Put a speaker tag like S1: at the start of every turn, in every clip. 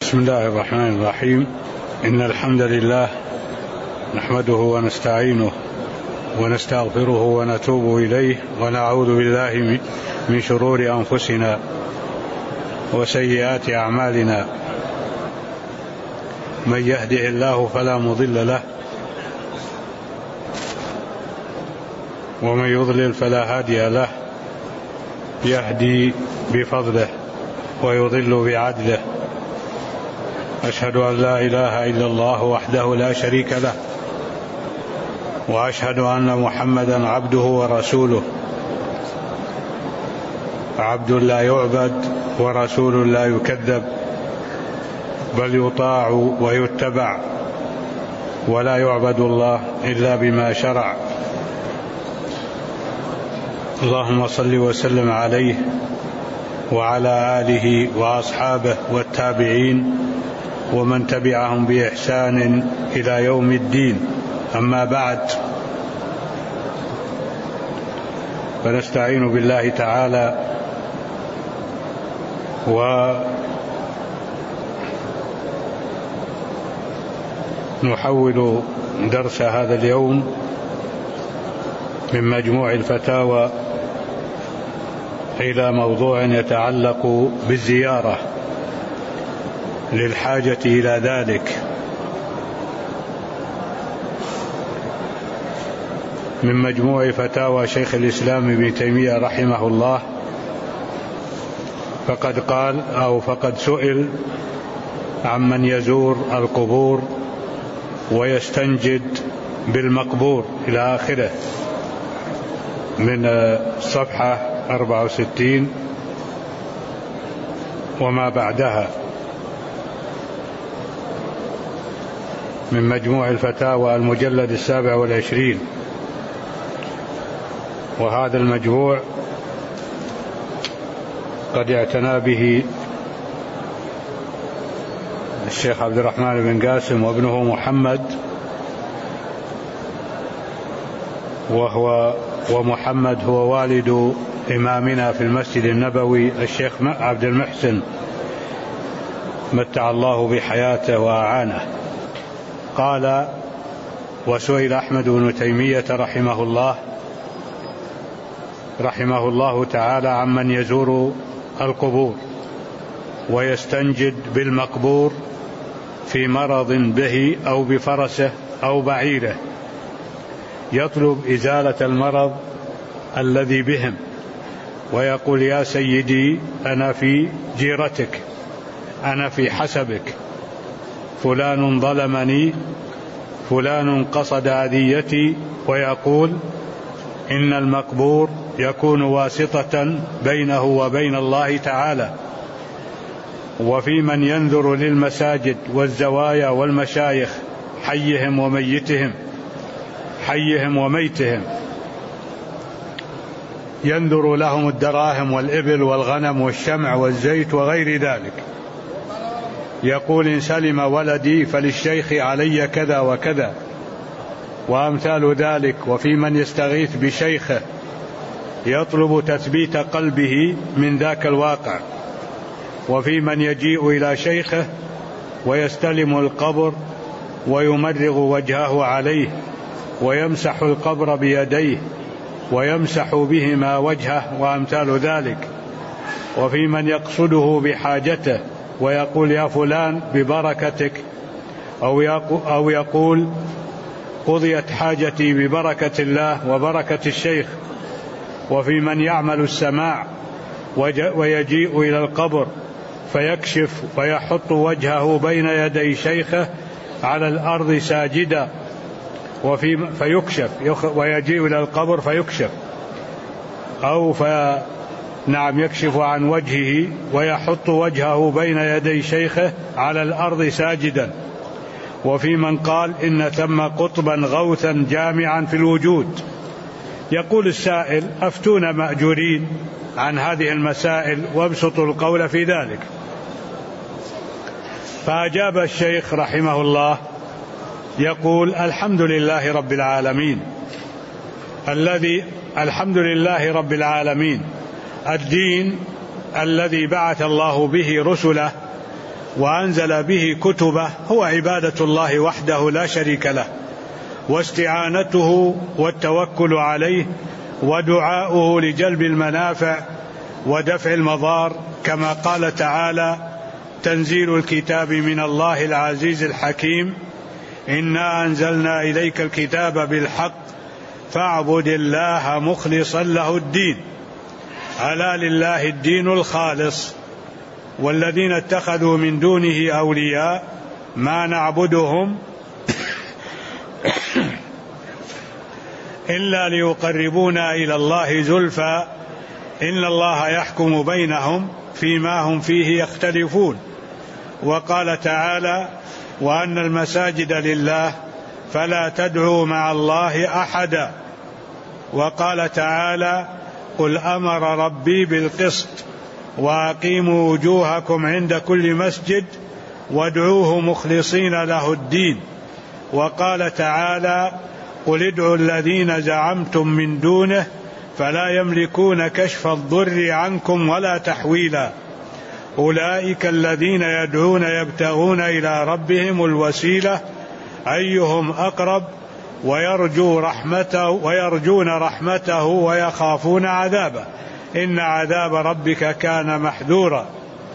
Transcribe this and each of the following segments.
S1: بسم الله الرحمن الرحيم. إن الحمد لله نحمده ونستعينه ونستغفره ونتوب إليه ونعوذ بالله من شرور أنفسنا وسيئات أعمالنا. من يهده الله فلا مضل له ومن يضلل فلا هادي له. يهدي بفضله ويضل بعدله. أشهد أن لا إله إلا الله وحده لا شريك له، وأشهد أن محمدا عبده ورسوله، عبد لا يعبد ورسول لا يكذب، بل يطاع ويتبع، ولا يعبد الله إلا بما شرع. اللهم صل وسلم عليه وعلى آله وأصحابه والتابعين ومن تبعهم بإحسان إلى يوم الدين. أما بعد، فنستعين بالله تعالى ونحول درس هذا اليوم من مجموع الفتاوى إلى موضوع يتعلق بالزيارة للحاجة إلى ذلك. من مجموع فتاوى شيخ الإسلام ابن تيمية رحمه الله، فقد قال أو فقد سئل عمن يزور القبور ويستنجد بالمقبور إلى آخره، من صفحة 64 وما بعدها من مجموع الفتاوى المجلد 27. وهذا المجموع قد اعتنى به الشيخ عبد الرحمن بن قاسم وابنه محمد، ومحمد هو والد إمامنا في المسجد النبوي الشيخ عبد المحسن، متع الله بحياته وأعانه. قال: وسئل أحمد بن تيمية رحمه الله تعالى عمن يزور القبور ويستنجد بالمقبور في مرض به أو بفرسه أو بعيره، يطلب إزالة المرض الذي بهم، ويقول: يا سيدي، أنا في جيرتك، أنا في حسبك، فلان ظلمني، فلان قصد أذيتي. ويقول إن المقبور يكون واسطة بينه وبين الله تعالى. وفي من ينذر للمساجد والزوايا والمشايخ حيهم وميتهم، ينذر لهم الدراهم والإبل والغنم والشمع والزيت وغير ذلك، يقول: إن سلم ولدي فللشيخ علي كذا وكذا، وأمثال ذلك. وفي من يستغيث بشيخه يطلب تثبيت قلبه من ذاك الواقع. وفي من يجيء إلى شيخه ويستلم القبر ويمرغ وجهه عليه ويمسح القبر بيديه ويمسح بهما وجهه وأمثال ذلك. وفي من يقصده بحاجته ويقول: يا فلان ببركتك، أو يقول: قضيت حاجتي ببركة الله وبركة الشيخ. وفي من يعمل السماع ويجيء إلى القبر فيكشف ويحط وجهه بين يدي شيخه على الأرض ساجدا، فيكشف، ويجيء إلى القبر فيكشف، يكشف عن وجهه ويحط وجهه بين يدي شيخه على الأرض ساجدا. وفي من قال: إن ثم قطبا غوثا جامعا في الوجود. يقول السائل: أفتونا مأجورين عن هذه المسائل وابسطوا القول في ذلك. فأجاب الشيخ رحمه الله يقول: الحمد لله رب العالمين، الدين الذي بعث الله به رسله وأنزل به كتبه هو عبادة الله وحده لا شريك له، واستعانته والتوكل عليه، ودعاؤه لجلب المنافع ودفع المضار، كما قال تعالى: تنزيل الكتاب من الله العزيز الحكيم، إنا أنزلنا إليك الكتاب بالحق فاعبد الله مخلصا له الدين، ألا لله الدين الخالص، والذين اتخذوا من دونه أولياء ما نعبدهم إلا ليقربونا إلى الله زلفى إن الله يحكم بينهم فيما هم فيه يختلفون. وقال تعالى: وأن المساجد لله فلا تدعوا مع الله أحدا. وقال تعالى: قل أمر ربي بالقسط وأقيموا وجوهكم عند كل مسجد وادعوه مخلصين له الدين. وقال تعالى: قل ادعوا الذين زعمتم من دونه فلا يملكون كشف الضر عنكم ولا تحويلا، أولئك الذين يدعون يبتغون إلى ربهم الوسيلة أيهم أقرب ويرجون رحمته ويخافون عذابه إن عذاب ربك كان محذورا.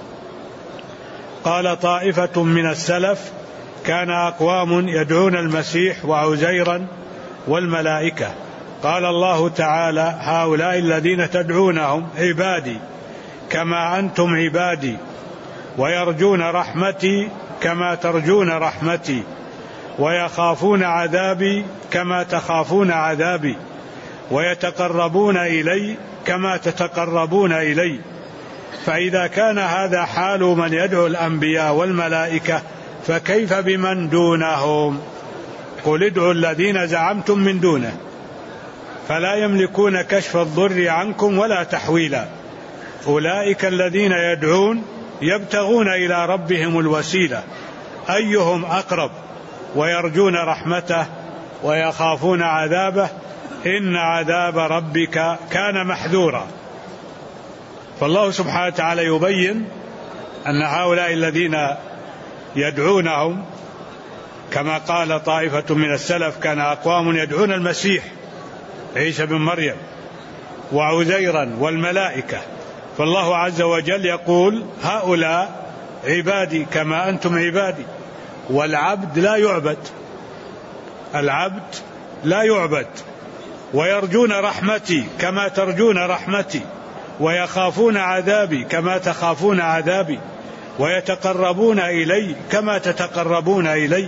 S1: قال طائفة من السلف: كان أقوام يدعون المسيح وعزيرا والملائكة. قال الله تعالى: هؤلاء الذين تدعونهم عبادي كما أنتم عبادي، ويرجون رحمتي كما ترجون رحمتي، ويخافون عذابي كما تخافون عذابي، ويتقربون إلي كما تتقربون إلي. فإذا كان هذا حال من يدعو الأنبياء والملائكة فكيف بمن دونهم؟ قل ادعوا الذين زعمتم من دونه فلا يملكون كشف الضر عنكم ولا تحويلا، أولئك الذين يدعون يبتغون إلى ربهم الوسيلة أيهم أقرب، ويرجون رحمته ويخافون عذابه إن عذاب ربك كان محذورا. فالله سبحانه وتعالى يبين أن هؤلاء الذين يدعونهم كما قال طائفة من السلف: كان أقوام يدعون المسيح عيسى بن مريم وعزيرا والملائكة. فالله عز وجل يقول: هؤلاء عبادي كما أنتم عبادي. والعبد لا يعبد، العبد لا يعبد. ويرجون رحمتي كما ترجون رحمتي، ويخافون عذابي كما تخافون عذابي، ويتقربون إلي كما تتقربون إلي.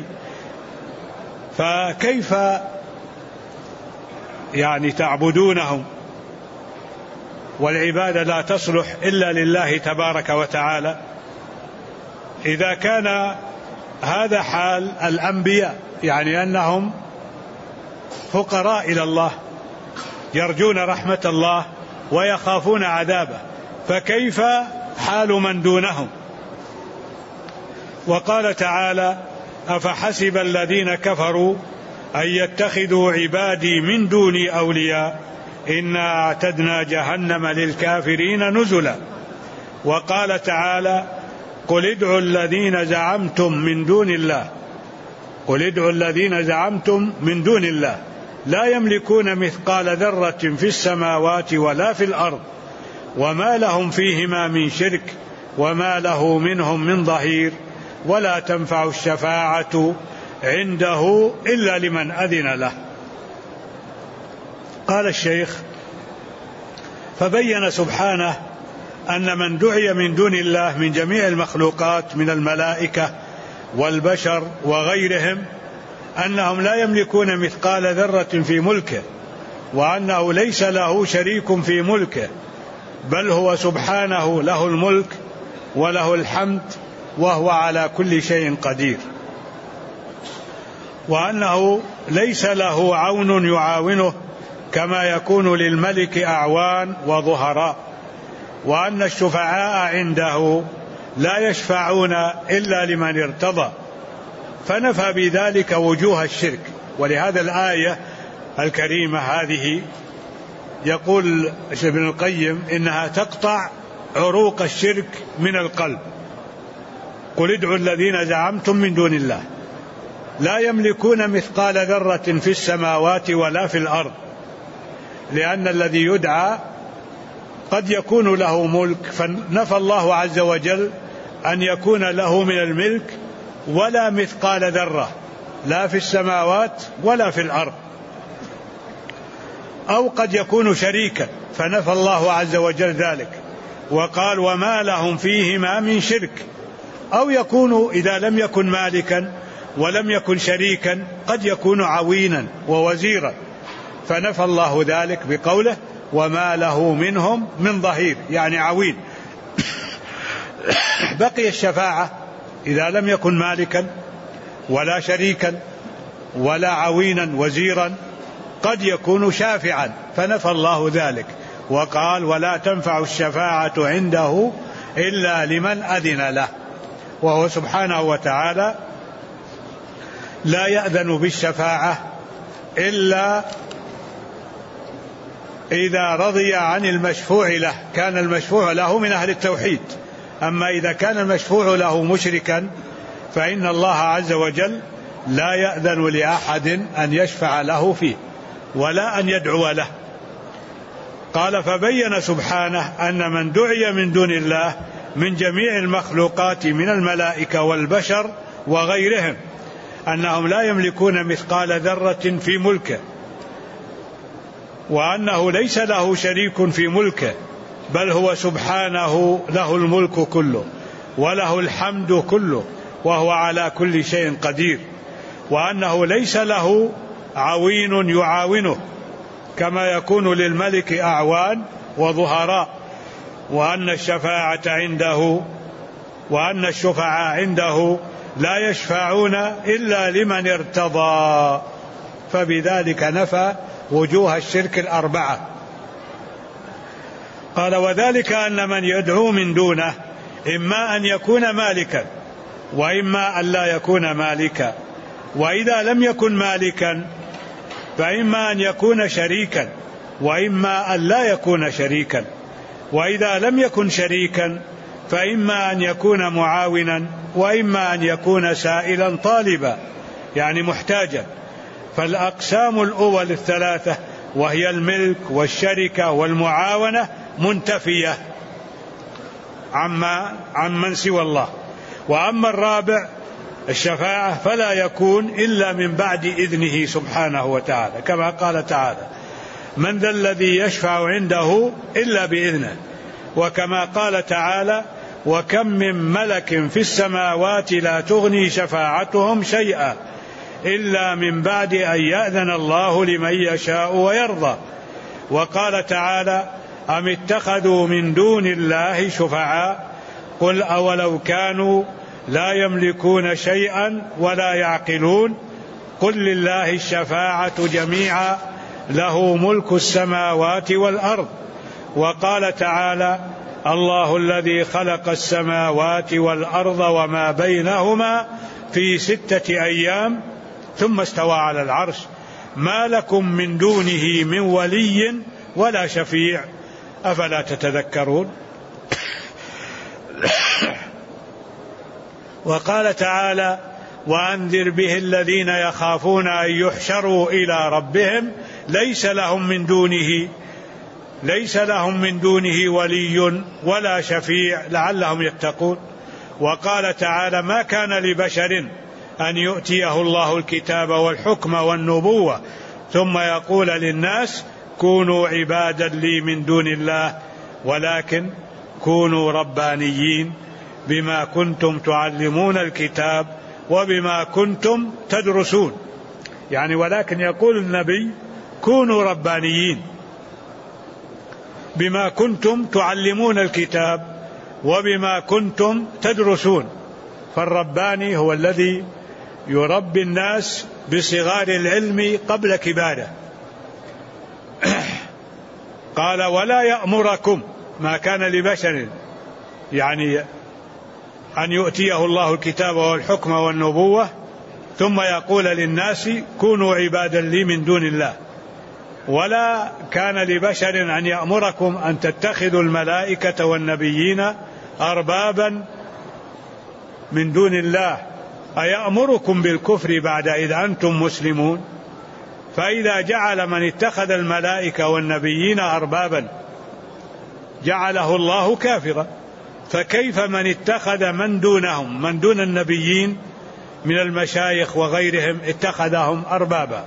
S1: فكيف تعبدونهم والعبادة لا تصلح إلا لله تبارك وتعالى؟ إذا كان هذا حال الأنبياء، أنهم فقراء إلى الله يرجون رحمة الله ويخافون عذابه، فكيف حال من دونهم؟ وقال تعالى: أفحسب الذين كفروا أن يتخذوا عبادي من دوني أولياء إنا أعتدنا جهنم للكافرين نزلا. وقال تعالى: قل ادعوا الذين زعمتم من دون الله، قل ادعوا الذين زعمتم من دون الله لا يملكون مثقال ذرة في السماوات ولا في الأرض وما لهم فيهما من شرك وما له منهم من ظهير ولا تنفع الشفاعة عنده إلا لمن أذن له. قال الشيخ: فبين سبحانه أن من دعي من دون الله من جميع المخلوقات من الملائكة والبشر وغيرهم أنهم لا يملكون مثقال ذرة في ملكه، وأنه ليس له شريك في ملكه، بل هو سبحانه له الملك وله الحمد وهو على كل شيء قدير، وأنه ليس له عون يعاونه كما يكون للملك أعوان وظهراء، وأن الشفعاء عنده لا يشفعون إلا لمن ارتضى، فنفى بذلك وجوه الشرك. ولهذا الآية الكريمة هذه يقول ابن القيم إنها تقطع عروق الشرك من القلب، قل ادعوا الذين زعمتم من دون الله لا يملكون مثقال ذرة في السماوات ولا في الأرض، لأن الذي يدعى قد يكون له ملك، فنفى الله عز وجل أن يكون له من الملك ولا مثقال ذرة لا في السماوات ولا في الأرض، أو قد يكون شريكا فنفى الله عز وجل ذلك وقال وما لهم فيهما من شرك، أو يكون إذا لم يكن مالكا ولم يكن شريكا قد يكون عوينا ووزيرا، فنفى الله ذلك بقوله وما له منهم من ظهير، يعني عوين. بقي الشفاعة إذا لم يكن مالكا ولا شريكا ولا عوينا وزيرا قد يكون شافعا، فنفى الله ذلك وقال ولا تنفع الشفاعة عنده إلا لمن أذن له، وهو سبحانه وتعالى لا يأذن بالشفاعة إلا إذا رضي عن المشفوع له، كان المشفوع له من أهل التوحيد. أما إذا كان المشفوع له مشركا فإن الله عز وجل لا يأذن لأحد أن يشفع له فيه ولا أن يدعو له. قال فبين سبحانه أن من دعي من دون الله من جميع المخلوقات من الملائكة والبشر وغيرهم أنهم لا يملكون مثقال ذرة في ملكه، وأنه ليس له شريك في ملكه، بل هو سبحانه له الملك كله وله الحمد كله وهو على كل شيء قدير، وأنه ليس له عوين يعاونه كما يكون للملك أعوان وظهراء، وأن الشفاعة عنده وأن الشفعاء عنده لا يشفعون إلا لمن ارتضى، فبذلك نفى وجوه الشرك الأربعة. قال وذلك أن من يدعو من دونه إما أن يكون مالكا وإما أن لا يكون مالكا، وإذا لم يكن مالكا فإما أن يكون شريكا وإما أن لا يكون شريكا، وإذا لم يكن شريكا فإما أن يكون معاونا وإما أن يكون سائلا طالبا، يعني محتاجا. فالأقسام الأول الثلاثة وهي الملك والشركة والمعاونة منتفية عمن سوى الله. وأما الرابع الشفاعة فلا يكون إلا من بعد إذنه سبحانه وتعالى، كما قال تعالى من ذا الذي يشفع عنده إلا بإذنه، وكما قال تعالى وكم من ملك في السماوات لا تغني شفاعتهم شيئا إلا من بعد أن يأذن الله لمن يشاء ويرضى. وقال تعالى أم اتخذوا من دون الله شفعاء قل أولو كانوا لا يملكون شيئا ولا يعقلون قل لله الشفاعة جميعا له ملك السماوات والأرض. وقال تعالى الله الذي خلق السماوات والأرض وما بينهما في 6 أيام ثم استوى على العرش ما لكم من دونه من ولي ولا شفيع أفلا تتذكرون. وقال تعالى وأنذر به الذين يخافون أن يحشروا إلى ربهم ليس لهم من دونه ولي ولا شفيع لعلهم يتقون. وقال تعالى ما كان لبشر أن يؤتيه الله الكتاب والحكم والنبوة ثم يقول للناس كونوا عبادا لي من دون الله ولكن كونوا ربانيين بما كنتم تعلمون الكتاب وبما كنتم تدرسون. يعني ولكن يقول النبي كونوا ربانيين بما كنتم تعلمون الكتاب وبما كنتم تدرسون. فالرباني هو الذي يربي الناس بصغار العلم قبل كباره. قال ولا يأمركم ما كان لبشر يعني أن يؤتيه الله الكتاب والحكم والنبوة ثم يقول للناس كونوا عبادا لي من دون الله. ولا كان لبشر أن يأمركم أن تتخذوا الملائكة والنبيين أربابا من دون الله أيأمركم بالكفر بعد إذ أنتم مسلمون؟ فإذا جعل من اتخذ الملائكة والنبيين أربابا جعله الله كافرا، فكيف من اتخذ من دونهم من دون النبيين من المشايخ وغيرهم اتخذهم أربابا؟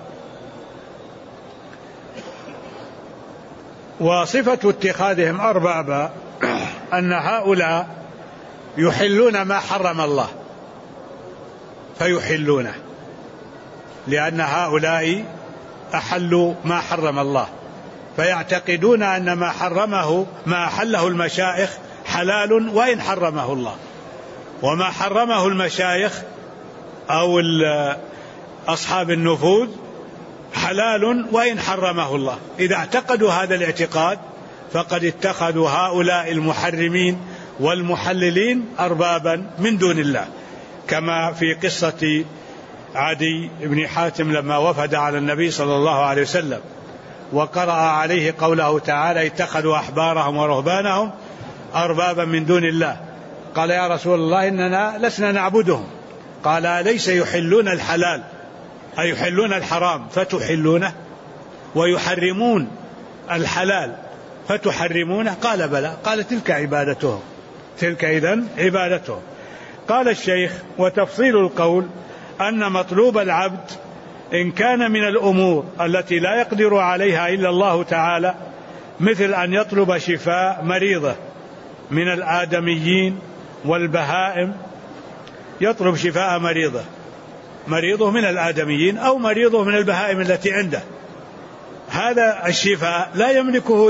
S1: وصفة اتخاذهم أربابا أن هؤلاء يحلون ما حرم الله فيحلونه، لأن هؤلاء أحلوا ما حرم الله، فيعتقدون أن ما أحله المشايخ حلال وإن حرمه الله، وما حرمه المشايخ أو أصحاب النفوذ حلال وإن حرمه الله. إذا اعتقدوا هذا الاعتقاد فقد اتخذوا هؤلاء المحرمين والمحللين أربابا من دون الله، كما في قصة عدي بن حاتم لما وفد على النبي صلى الله عليه وسلم وقرأ عليه قوله تعالى اتخذوا أحبارهم ورهبانهم أربابا من دون الله، قال يا رسول الله إننا لسنا نعبدهم، قال أليس يحلون الحلال أي يحلون الحرام فتحلونه ويحرمون الحلال فتحرمونه؟ قال بلى، قال تلك عبادتهم، تلك إذن عبادتهم. قال الشيخ وتفصيل القول أن مطلوب العبد إن كان من الأمور التي لا يقدر عليها إلا الله تعالى، مثل أن يطلب شفاء مريضة من الآدميين والبهائم، يطلب شفاء مريضه من الآدميين أو مريضه من البهائم التي عنده، هذا الشفاء لا يملكه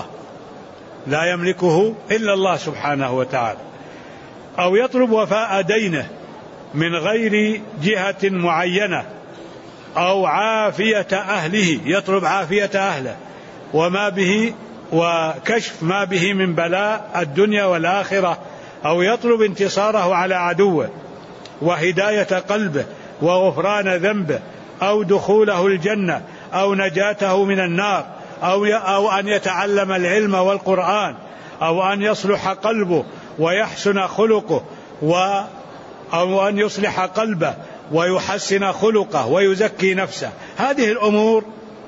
S1: إلا الله سبحانه وتعالى. أو يطلب وفاء دينه من غير جهة معينة، أو عافية أهله، يطلب عافية أهله وما به وكشف ما به من بلاء الدنيا والآخرة، أو يطلب انتصاره على عدوه وهداية قلبه وغفران ذنبه أو دخوله الجنة أو نجاته من النار، أو أن يتعلم العلم والقرآن، أو أن يصلح قلبه ويحسن خلقه، أو أن يصلح قلبه ويحسن خلقه ويزكي نفسه. هذه الأمور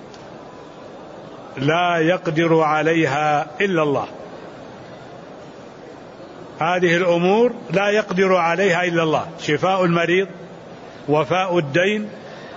S1: لا يقدر عليها إلا الله، هذه الأمور لا يقدر عليها إلا الله، شفاء المريض، وفاء الدين،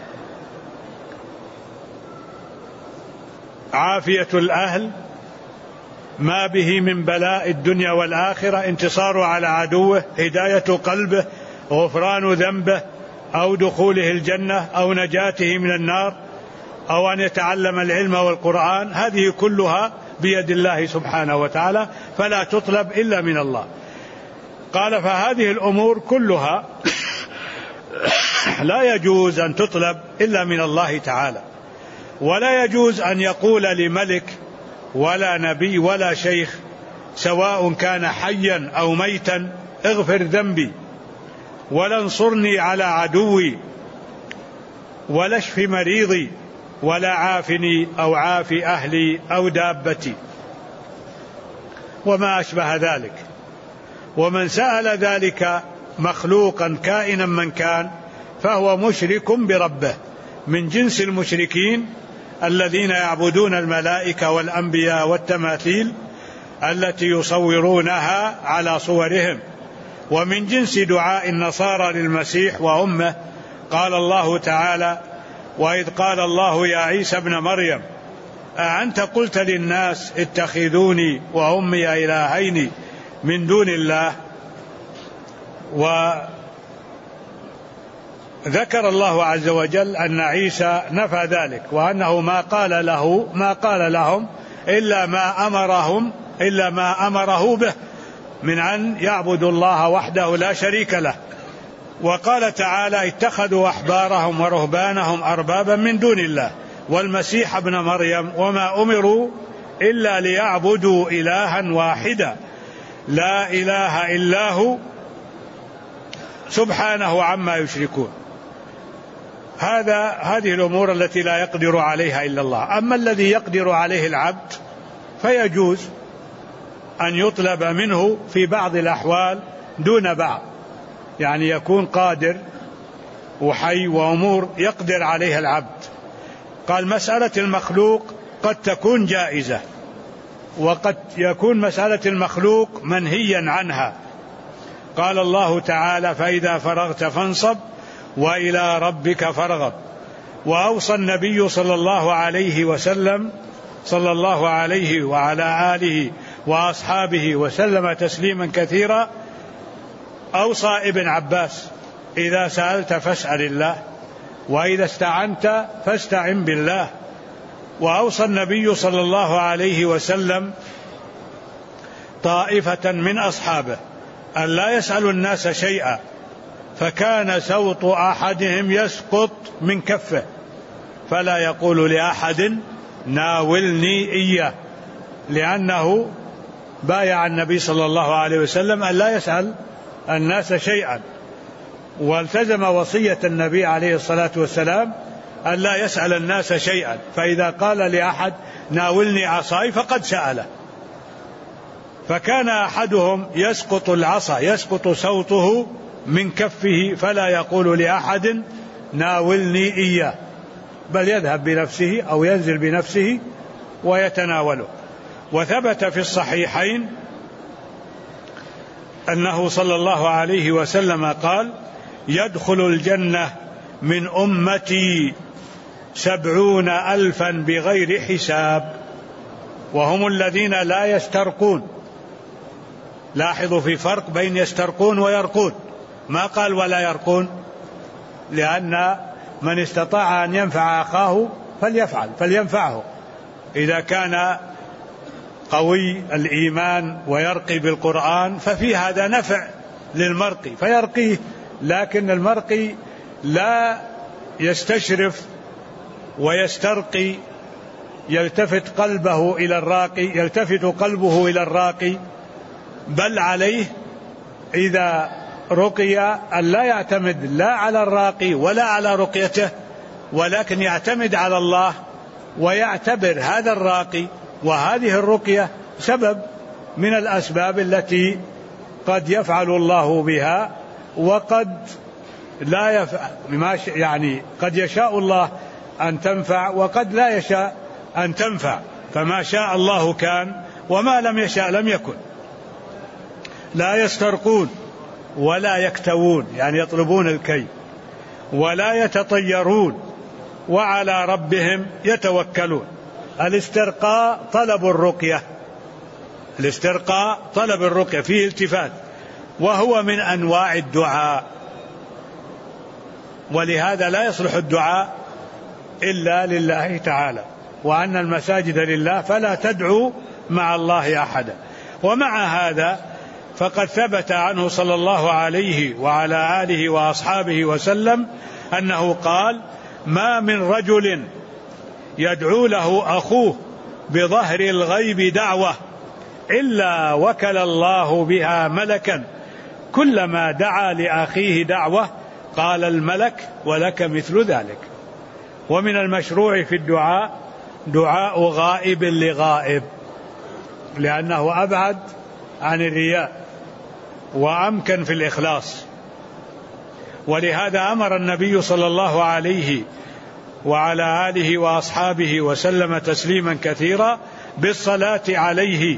S1: عافية الأهل، ما به من بلاء الدنيا والآخرة، انتصاره على عدوه، هداية قلبه، غفران ذنبه، أو دخوله الجنة، أو نجاته من النار، أو أن يتعلم العلم والقرآن، هذه كلها بيد الله سبحانه وتعالى فلا تطلب إلا من الله. قال فهذه الأمور كلها لا يجوز أن تطلب إلا من الله تعالى، ولا يجوز أن يقول لملك ولا نبي ولا شيخ سواء كان حيا أو ميتا اغفر ذنبي ولا انصرني على عدوي ولا اشف مريضي ولا عافني أو عافي أهلي أو دابتي وما أشبه ذلك. ومن سأل ذلك مخلوقا كائنا من كان فهو مشرك بربه، من جنس المشركين الذين يعبدون الملائكة والأنبياء والتماثيل التي يصورونها على صورهم، ومن جنس دعاء النصارى للمسيح وأمه. قال الله تعالى وإذ قال الله يا عيسى ابن مريم أأنت قلت للناس اتخذوني وأمي إلهين من دون الله. وذكر الله عز وجل أن عيسى نفى ذلك، وأنه ما قال لهم إلا ما أمره به من أن يعبدوا الله وحده لا شريك له. وقال تعالى اتخذوا أحبارهم ورهبانهم أربابا من دون الله والمسيح ابن مريم وما أمروا إلا ليعبدوا إلها واحدا لا إله إلا هو سبحانه عما يشركون. هذه الأمور التي لا يقدر عليها إلا الله. أما الذي يقدر عليه العبد فيجوز أن يطلب منه في بعض الأحوال دون بعض، يعني يكون قادر وحي وأمور يقدر عليها العبد. قال مسألة المخلوق قد تكون جائزة، وقد يكون مسألة المخلوق منهيا عنها. قال الله تعالى: فإذا فرغت فانصب وإلى ربك فارغب. وأوصى النبي صلى الله عليه وسلم صلى الله عليه وعلى آله وأصحابه وسلم تسليما كثيرا، أوصى ابن عباس: إذا سألت فاسأل الله، وإذا استعنت فاستعن بالله. وأوصى النبي صلى الله عليه وسلم طائفة من أصحابه أن لا يسألوا الناس شيئا، فكان سوط أحدهم يسقط من كفه فلا يقول لأحد ناولني إياه، لأنه بايع النبي صلى الله عليه وسلم أن لا يسأل الناس شيئا، والتزم وصية النبي عليه الصلاة والسلام أن لا يسأل الناس شيئا، فإذا قال لأحد ناولني عصاي فقد سأله. فكان أحدهم يسقط العصا، يسقط صوته من كفه فلا يقول لأحد ناولني إياه، بل يذهب بنفسه أو ينزل بنفسه ويتناوله. وثبت في الصحيحين أنه صلى الله عليه وسلم قال: يدخل الجنة من أمتي 70,000 بغير حساب، وهم الذين لا يسترقون. لاحظوا في فرق بين يسترقون ويرقون، ما قال ولا يرقون، لأن من استطاع أن ينفع أخاه فلينفعه إذا كان قوي الإيمان ويرقي بالقرآن، ففي هذا نفع للمرقي فيرقيه. لكن المرقي لا يستشرف ويسترقي، يلتفت قلبه إلى الراقي، بل عليه إذا رقي أن لا يعتمد لا على الراقي ولا على رقيته، ولكن يعتمد على الله، ويعتبر هذا الراقي وهذه الرقية سبب من الأسباب التي قد يفعل الله بها وقد لا يفعل، يعني قد يشاء الله أن تنفع وقد لا يشاء أن تنفع، فما شاء الله كان وما لم يشاء لم يكن. لا يسترقون ولا يكتوون، يعني يطلبون الكي، ولا يتطيرون، وعلى ربهم يتوكلون. الاسترقاء طلب الرقية فيه التفات، وهو من أنواع الدعاء، ولهذا لا يصلح الدعاء إلا لله تعالى، وأن المساجد لله فلا تدعوا مع الله أحدا. ومع هذا فقد ثبت عنه صلى الله عليه وعلى آله وأصحابه وسلم أنه قال: ما من رجل يدعو له أخوه بظهر الغيب دعوة إلا وكل الله بها ملكا، كلما دعا لأخيه دعوة قال الملك ولك مثل ذلك. ومن المشروع في الدعاء دعاء غائب لغائب، لأنه أبعد عن الرياء وأمكن في الإخلاص. ولهذا أمر النبي صلى الله عليه وعلى آله وأصحابه وسلم تسليما كثيرا بالصلاة عليه.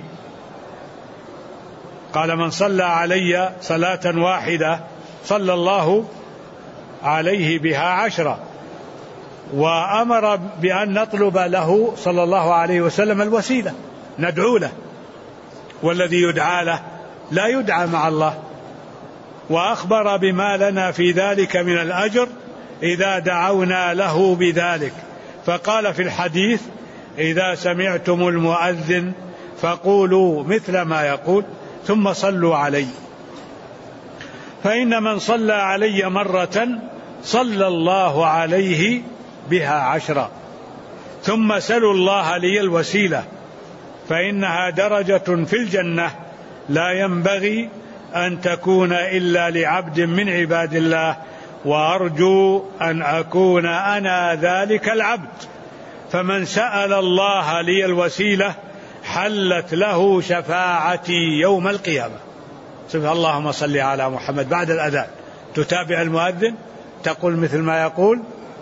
S1: قال: من صلى علي صلاة واحدة صلى الله عليه بها 10. وأمر بأن نطلب له صلى الله عليه وسلم الوسيلة، ندعو له، والذي يدعى له لا يدعى مع الله. وأخبر بما لنا في ذلك من الأجر إذا دعونا له بذلك، فقال في الحديث: إذا سمعتم المؤذن فقولوا مثل ما يقول ثم صلوا علي، فإن من صلى علي مرة صلى الله عليه بها 10. ثم سلوا الله لي الوسيلة، فإنها درجة في الجنة لا ينبغي أن تكون إلا لعبد من عباد الله، وأرجو أن أكون أنا ذلك العبد. فمن سأل الله لي الوسيلة حلت له شفاعتي يوم القيامة. اللهم صل على محمد بعد الأذان. تتابع المؤذن تقول مثل ما يقول،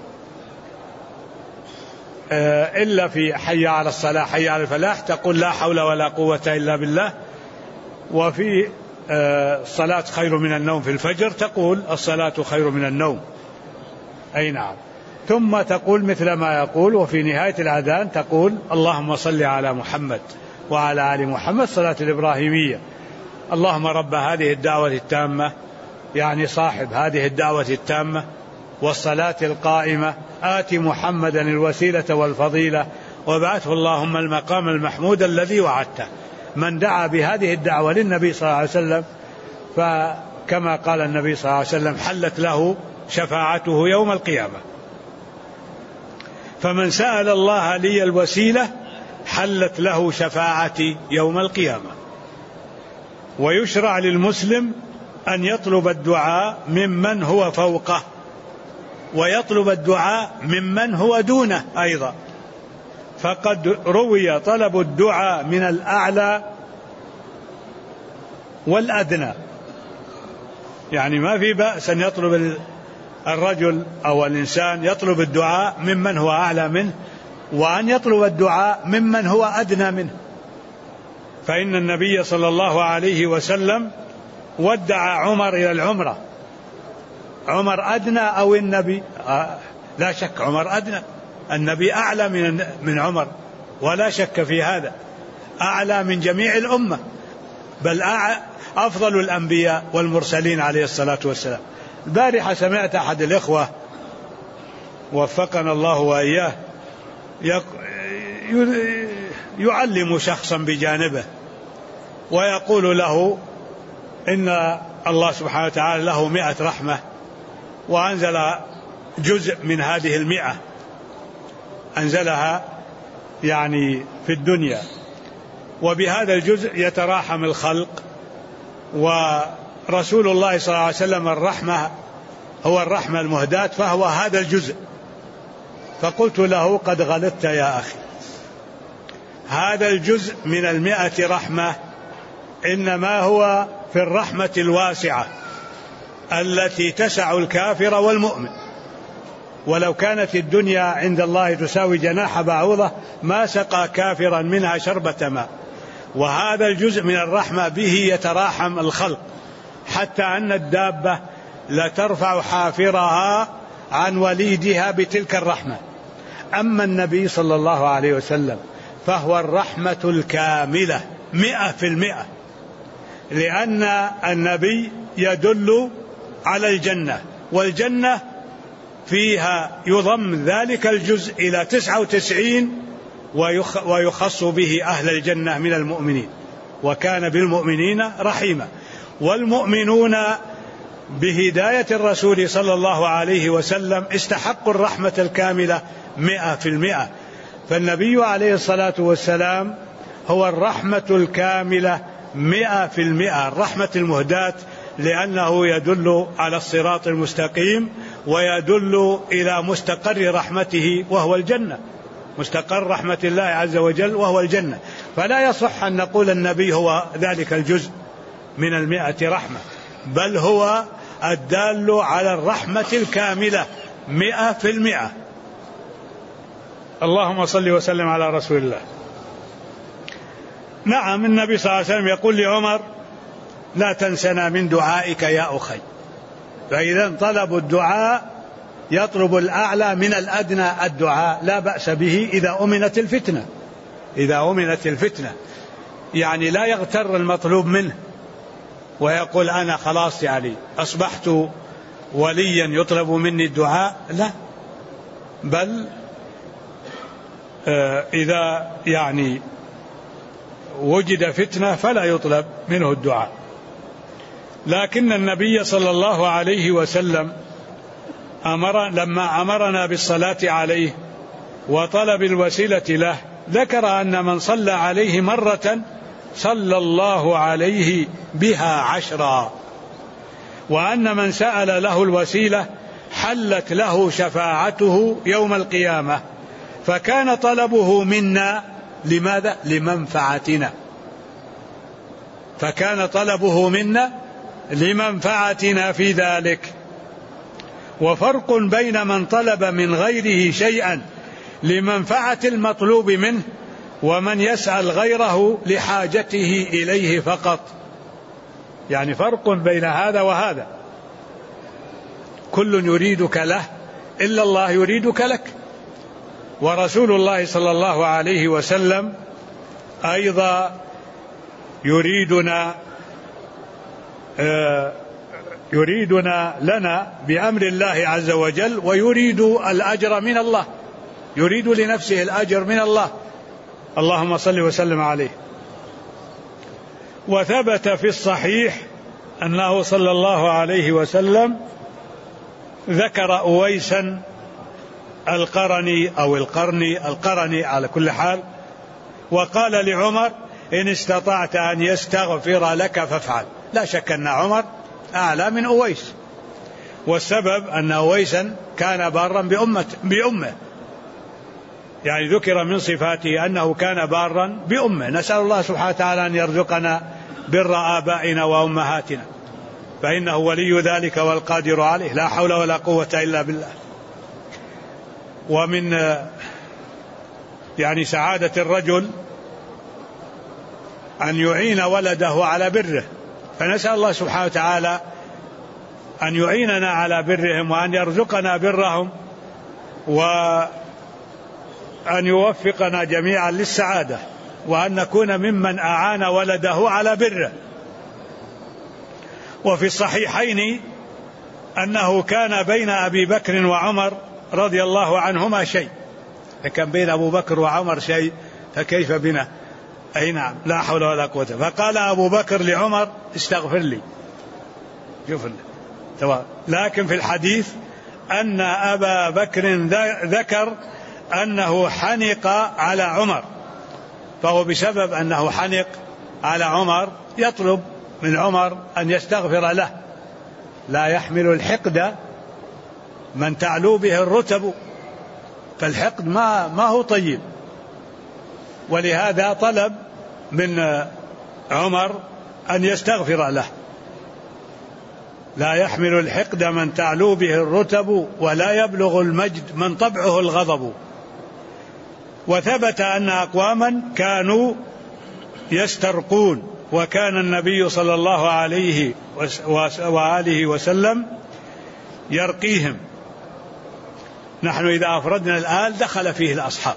S1: إلا في حي على الصلاة حي على الفلاح تقول لا حول ولا قوة إلا بالله. وفي الصلاة خير من النوم في الفجر تقول الصلاة خير من النوم. أي نعم. ثم تقول مثل ما يقول. وفي نهاية الأذان تقول اللهم صل على محمد وعلى آل محمد صلاة الإبراهيمية. اللهم رب هذه الدعوة التامة، يعني صاحب هذه الدعوة التامة والصلاة القائمة، آت محمدا الوسيلة والفضيلة وابعثه اللهم المقام المحمود الذي وعدته. من دعا بهذه الدعوة للنبي صلى الله عليه وسلم فكما قال النبي صلى الله عليه وسلم حلت له شفاعته يوم القيامة. فمن سأل الله لي الوسيلة حلت له شفاعتي يوم القيامة. ويشرع للمسلم أن يطلب الدعاء ممن هو فوقه ويطلب الدعاء ممن هو دونه أيضا. فقد روي طلب الدعاء من الأعلى والأدنى، يعني ما في بأس أن يطلب الرجل أو الإنسان يطلب الدعاء ممن هو أعلى منه، وأن يطلب الدعاء ممن هو أدنى منه. فإن النبي صلى الله عليه وسلم ودع عمر إلى العمرة. عمر أدنى أو النبي؟ لا شك عمر أدنى، النبي أعلى من عمر ولا شك في هذا، أعلى من جميع الأمة، بل أفضل الأنبياء والمرسلين عليه الصلاة والسلام. البارحة سمعت أحد الإخوة وفقنا الله وإياه يعلم شخصا بجانبه ويقول له إن الله سبحانه وتعالى له 100 رحمة، وأنزل جزء من هذه 100 أنزلها يعني في الدنيا، وبهذا الجزء يتراحم الخلق. ورسول الله صلى الله عليه وسلم الرحمة هو الرحمة المهداة، فهو هذا الجزء. فقلت له قد غلطت يا أخي، هذا الجزء من 100 رحمة إنما هو في الرحمة الواسعة التي تسع الكافر والمؤمن. ولو كانت الدنيا عند الله تساوي جناح بعوضة ما سقى كافرا منها شربة ماء. وهذا الجزء من الرحمة به يتراحم الخلق، حتى أن الدابة لترفع حافرها عن وليدها بتلك الرحمة. أما النبي صلى الله عليه وسلم فهو الرحمة الكاملة 100%، لأن النبي يدل على الجنة، والجنة فيها يضم ذلك الجزء إلى 99 ويخص به أهل الجنة من المؤمنين، وكان بالمؤمنين رحيما. والمؤمنون بهداية الرسول صلى الله عليه وسلم استحقوا الرحمة الكاملة 100%. فالنبي عليه الصلاة والسلام هو الرحمة الكاملة 100%، الرحمة المهداة، لأنه يدل على الصراط المستقيم ويدل إلى مستقر رحمته وهو الجنة، مستقر رحمة الله عز وجل وهو الجنة. فلا يصح أن نقول النبي هو ذلك الجزء من 100 رحمة، بل هو الدال على الرحمة الكاملة 100%. اللهم صل وسلم على رسول الله. نعم، النبي صلى الله عليه وسلم يقول لعمر لا تنسنا من دعائك يا أخي. فإذا طلب الدعاء يطلب الأعلى من الأدنى الدعاء، لا بأس به إذا أمنت الفتنة. إذا أمنت الفتنة يعني لا يغتر المطلوب منه ويقول أنا خلاص يعني أصبحت وليا يطلب مني الدعاء، لا، بل إذا يعني وجد فتنة فلا يطلب منه الدعاء. لكن النبي صلى الله عليه وسلم لما أمرنا بالصلاة عليه وطلب الوسيلة له ذكر أن من صلى عليه مرة صلى الله عليه بها 10، وأن من سأل له الوسيلة حلت له شفاعته يوم القيامة. فكان طلبه منا لماذا؟ لمنفعتنا، فكان طلبه منا لمنفعتنا في ذلك. وفرق بين من طلب من غيره شيئا لمنفعة المطلوب منه ومن يسأل غيره لحاجته إليه فقط. يعني فرق بين هذا وهذا، كل يريدك له إلا الله يريدك لك. ورسول الله صلى الله عليه وسلم أيضا يريدنا لنا بأمر الله عز وجل، ويريد الأجر من الله، يريد لنفسه الأجر من الله. اللهم صل وسلم عليه. وثبت في الصحيح أنه صلى الله عليه وسلم ذكر أويسا القرني أو القرني على كل حال، وقال لعمر: إن استطعت أن يستغفر لك فافعل. لا شك أن عمر أعلى من أويس، والسبب أن أويسا كان بارا بأمه، يعني ذكر من صفاته أنه كان بارا بأمه. نسأل الله سبحانه وتعالى أن يرزقنا بر آبائنا وأمهاتنا، فإنه ولي ذلك والقادر عليه، لا حول ولا قوة إلا بالله. ومن يعني سعادة الرجل أن يعين ولده على بره، فنسأل الله سبحانه وتعالى أن يعيننا على برهم وأن يرزقنا برهم وأن يوفقنا جميعا للسعادة، وأن نكون ممن أعان ولده على بره. وفي الصحيحين أنه كان بين أبي بكر وعمر رضي الله عنهما شيء، فكان بين أبو بكر وعمر شيء، فكيف بنا؟ أي نعم، لا حول ولا قوة. فقال أبو بكر لعمر: استغفر لي. شوف، لكن في الحديث أن أبا بكر ذكر أنه حنق على عمر، فهو بسبب أنه حنق على عمر يطلب من عمر أن يستغفر له. لا يحمل الحقد من تعلو به الرتب، فالحقد ما هو طيب، ولهذا طلب من عمر أن يستغفر له. لا يحمل الحقد من تعلو به الرتب ولا يبلغ المجد من طبعه الغضب. وثبت أن أقواما كانوا يسترقون، وكان النبي صلى الله عليه وآله وسلم يرقيهم. نحن إذا أفردنا الآل دخل فيه الأصحاب،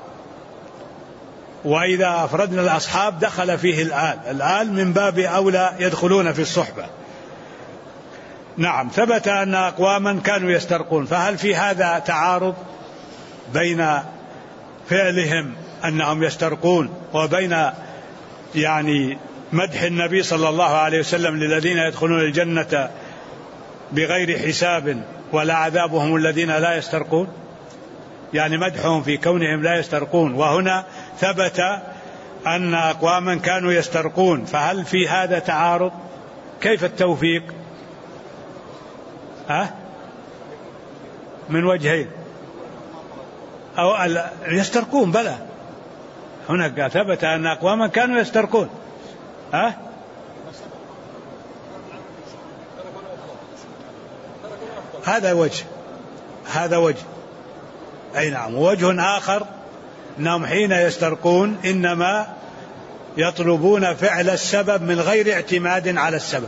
S1: وإذا أفردنا الأصحاب دخل فيه الآل من باب أولى يدخلون في الصحبة. نعم، ثبت أن أقواما كانوا يسترقون، فهل في هذا تعارض بين فعلهم أنهم يسترقون وبين يعني مدح النبي صلى الله عليه وسلم للذين يدخلون الجنة بغير حساب ولا عذابهم الذين لا يسترقون؟ يعني مدحهم في كونهم لا يسترقون، وهنا ثبت أن أقواما كانوا يسترقون، فهل في هذا تعارض؟ كيف التوفيق؟ من وجهين، أو يسترقون بلى، هنا ثبت أن أقواما كانوا يسترقون. هذا وجه. أي نعم. ووجه آخر أنهم حين يسترقون إنما يطلبون فعل السبب من غير اعتماد على السبب،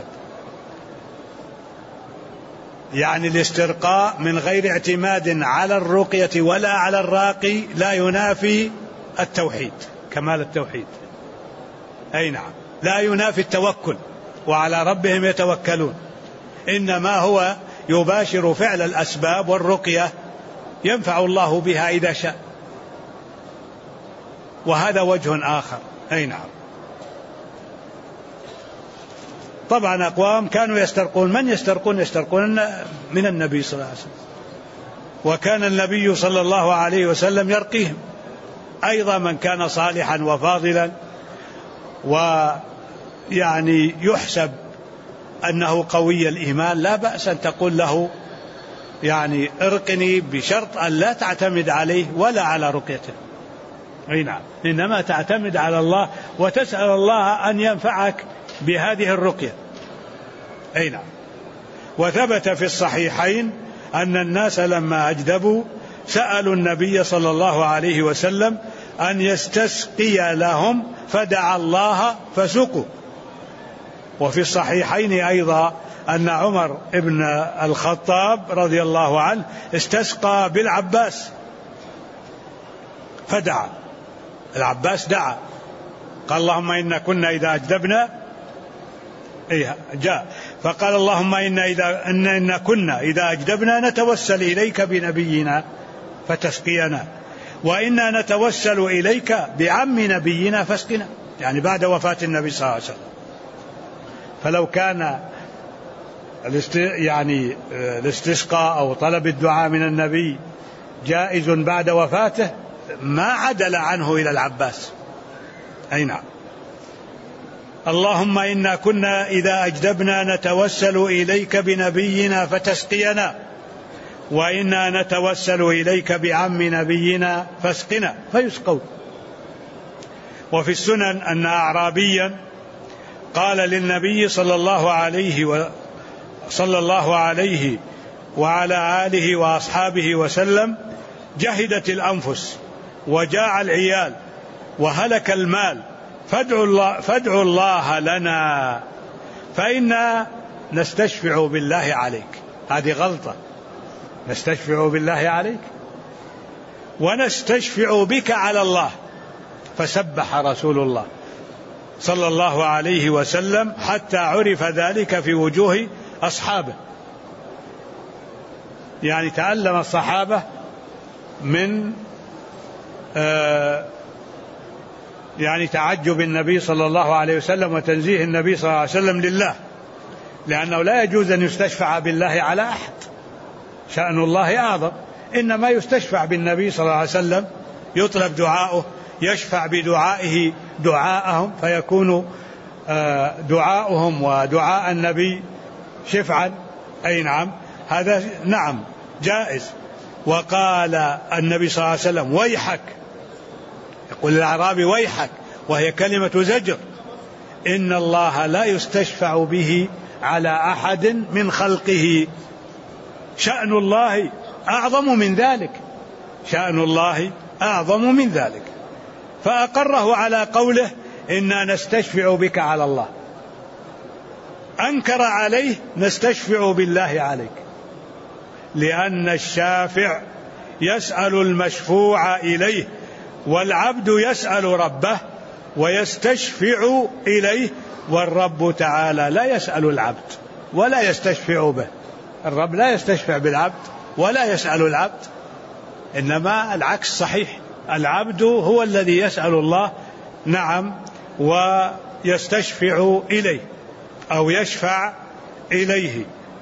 S1: يعني الاسترقاء من غير اعتماد على الرقية ولا على الراقي لا ينافي التوحيد، كمال التوحيد. أي نعم، لا ينافي التوكل، وعلى ربهم يتوكلون، إنما هو يباشر فعل الأسباب، والرقية ينفع الله بها إذا شاء، وهذا وجه آخر. أي نعم. طبعا أقوام كانوا يسترقون، من يسترقون من النبي صلى الله عليه وسلم، وكان النبي صلى الله عليه وسلم يرقيهم. أيضا من كان صالحا وفاضلا ويعني يحسب أنه قوي الإيمان، لا بأس أن تقول له يعني ارقني، بشرط أن لا تعتمد عليه ولا على رقيته. أي نعم، إنما تعتمد على الله وتسأل الله أن ينفعك بهذه الرقية. أي نعم. وثبت في الصحيحين أن الناس لما أجدبوا سألوا النبي صلى الله عليه وسلم أن يستسقي لهم فدعا الله فسقوا. وفي الصحيحين أيضا أن عمر بن الخطاب رضي الله عنه استسقى بالعباس فدعا، العباس دعا قال اللهم إنا كنا إذا أجدبنا جاء فقال اللهم إنا كنا إذا أجدبنا نتوسل إليك بنبينا فتسقينا، وإنا نتوسل إليك بعم نبينا فاسقنا، يعني بعد وفاة النبي صلى الله عليه وسلم. فلو كان الاستسقاء أو طلب الدعاء من النبي جائز بعد وفاته ما عدل عنه إلى العباس. أي نعم. اللهم إنا كنا إذا أجدبنا نتوسل إليك بنبينا فتسقينا، وإنا نتوسل إليك بعم نبينا فاسقنا، فيسقون. وفي السنن أن أعرابيا قال للنبي صلى الله عليه وعلى آله وأصحابه وسلم جهدت الأنفس وجاع العيال وهلك المال فادعوا الله لنا فإنا نستشفع بالله عليك. هذه غلطة، نستشفع بالله عليك ونستشفع بك على الله. فسبح رسول الله صلى الله عليه وسلم حتى عرف ذلك في وجوه أصحابه، يعني تعلم الصحابة من يعني تعجب النبي صلى الله عليه وسلم وتنزيه النبي صلى الله عليه وسلم لله، لأنه لا يجوز أن يستشفع بالله على أحد، شأن الله أعظم. إنما يستشفع بالنبي صلى الله عليه وسلم، يطلب دعاؤه، يشفع بدعائه دعاءهم، فيكون دعاؤهم ودعاء النبي شفعا. أي نعم، هذا نعم جائز. وقال النبي صلى الله عليه وسلم ويحك، يقول الأعرابي ويحك، وهي كلمة زجر. إن الله لا يستشفع به على أحد من خلقه، شأن الله أعظم من ذلك، شأن الله أعظم من ذلك. فأقره على قوله إنا نستشفع بك على الله، أنكر عليه نستشفع بالله عليك، لأن الشافع يسأل المشفوع إليه، والعبد يسأل ربه ويستشفع إليه، والرب تعالى لا يسأل العبد ولا يستشفع به. الرب لا يستشفع بالعبد ولا يسأل العبد، إنما العكس صحيح، العبد هو الذي يسأل الله نعم ويستشفع إليه أو يشفع إليه.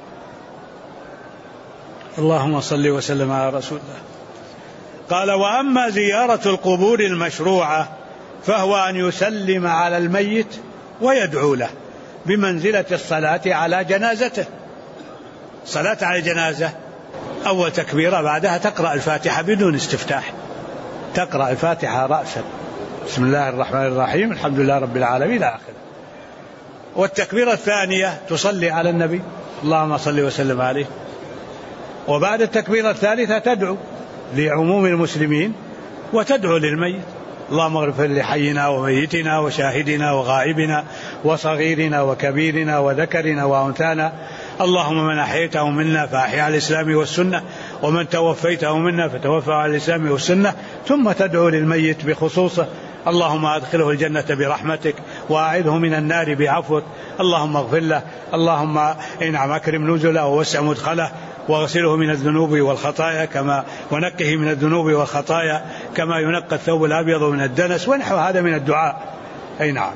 S1: اللهم صل وسلم على رسول الله. قال وأما زيارة القبور المشروعة فهو أن يسلم على الميت ويدعو له بمنزلة الصلاة على جنازته. صلاة على جنازة أول تكبيرة بعدها تقرأ الفاتحة بدون استفتاح، تقرأ الفاتحة رأسا، بسم الله الرحمن الرحيم الحمد لله رب العالمين إلى آخره. والتكبيرة الثانية تصلي على النبي اللهم صل وسلم عليه. وبعد التكبيرة الثالثة تدعو لعموم المسلمين وتدعو للميت، اللهم اغفر لحينا وميتنا وشاهدنا وغائبنا وصغيرنا وكبيرنا وذكرنا وأنثانا، اللهم من أحييته منا فأحيا على الإسلام والسنة، ومن توفيته منا فتوفى على الإسلام والسنة. ثم تدعو للميت بخصوصه، اللهم أدخله الجنة برحمتك وأعذه من النار بعفوك، اللهم اغفر له، اللهم انعم أكرم نزله ووسع مدخله واغسله من الذنوب والخطايا ونقه من الذنوب والخطايا كما ينقى الثوب الأبيض من الدنس، ونحو هذا من الدعاء. أي نعم،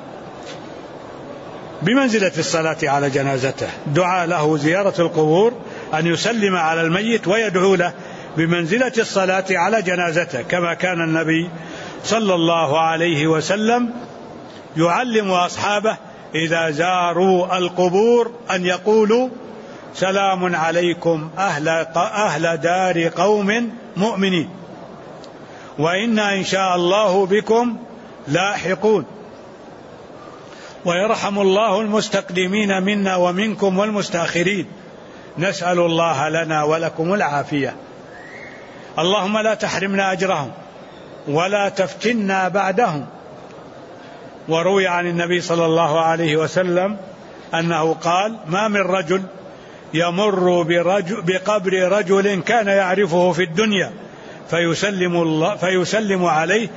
S1: بمنزلة الصلاة على جنازته. دعاء له زيارة القبور أن يسلم على الميت ويدعو له بمنزلة الصلاة على جنازته، كما كان النبي صلى الله عليه وسلم يعلم أصحابه إذا زاروا القبور أن يقولوا سلام عليكم أهل دار قوم مؤمنين وإنا إن شاء الله بكم لاحقون، ويرحم الله المستقدمين منا ومنكم والمستأخرين، نسأل الله لنا ولكم العافية. اللهم لا تحرمنا أجرهم ولا تفتنا بعدهم. وروي عن النبي صلى الله عليه وسلم أنه قال: ما من رجل يمر بقبر رجل كان يعرفه في الدنيا فيسلم عليه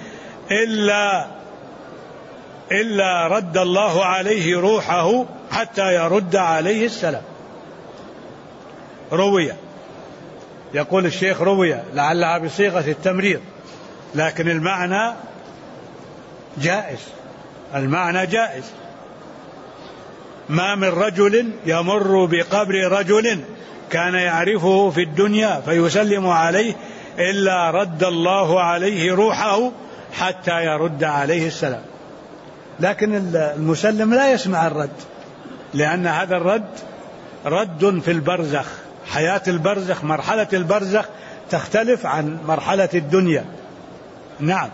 S1: إلا رد الله عليه روحه حتى يرد عليه السلام. روية، يقول الشيخ روية لعلها بصيغة التمريض، لكن المعنى جائز، المعنى جائز. ما من رجل يمر بقبر رجل كان يعرفه في الدنيا فيسلم عليه إلا رد الله عليه روحه حتى يرد عليه السلام. لكن المسلم لا يسمع الرد، لأن هذا الرد رد في البرزخ. حياة البرزخ، مرحلة البرزخ تختلف عن مرحلة الدنيا. نعم.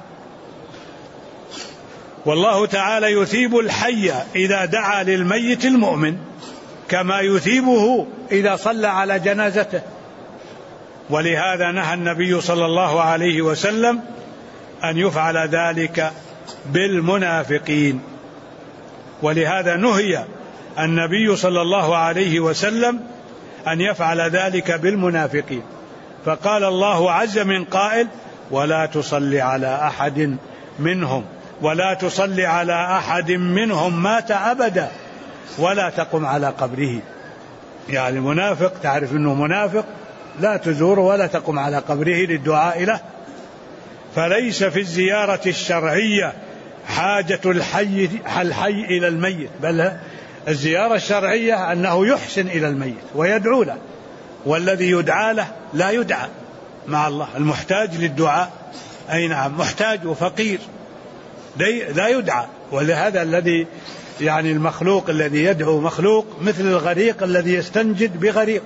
S1: والله تعالى يثيب الحي إذا دعا للميت المؤمن كما يثيبه إذا صلى على جنازته. ولهذا نهى النبي صلى الله عليه وسلم أن يفعل ذلك بالمنافقين. ولهذا نهي النبي صلى الله عليه وسلم أن يفعل ذلك بالمنافقين، فقال الله عز من قائل: ولا تصلي على أحد منهم ولا تصلي على أحد منهم مات أبدا ولا تقم على قبره. يعني منافق تعرف أنه منافق لا تزوره ولا تقم على قبره للدعاء له. فليس في الزيارة الشرعية حاجة الحي إلى الميت، بل الزيارة الشرعية أنه يحسن إلى الميت ويدعو له، والذي يدعى له لا يدعى مع الله. المحتاج للدعاء أي نعم محتاج وفقير لا يدعى. ولهذا الذي يعني المخلوق الذي يدعو مخلوق مثل الغريق الذي يستنجد بغريق،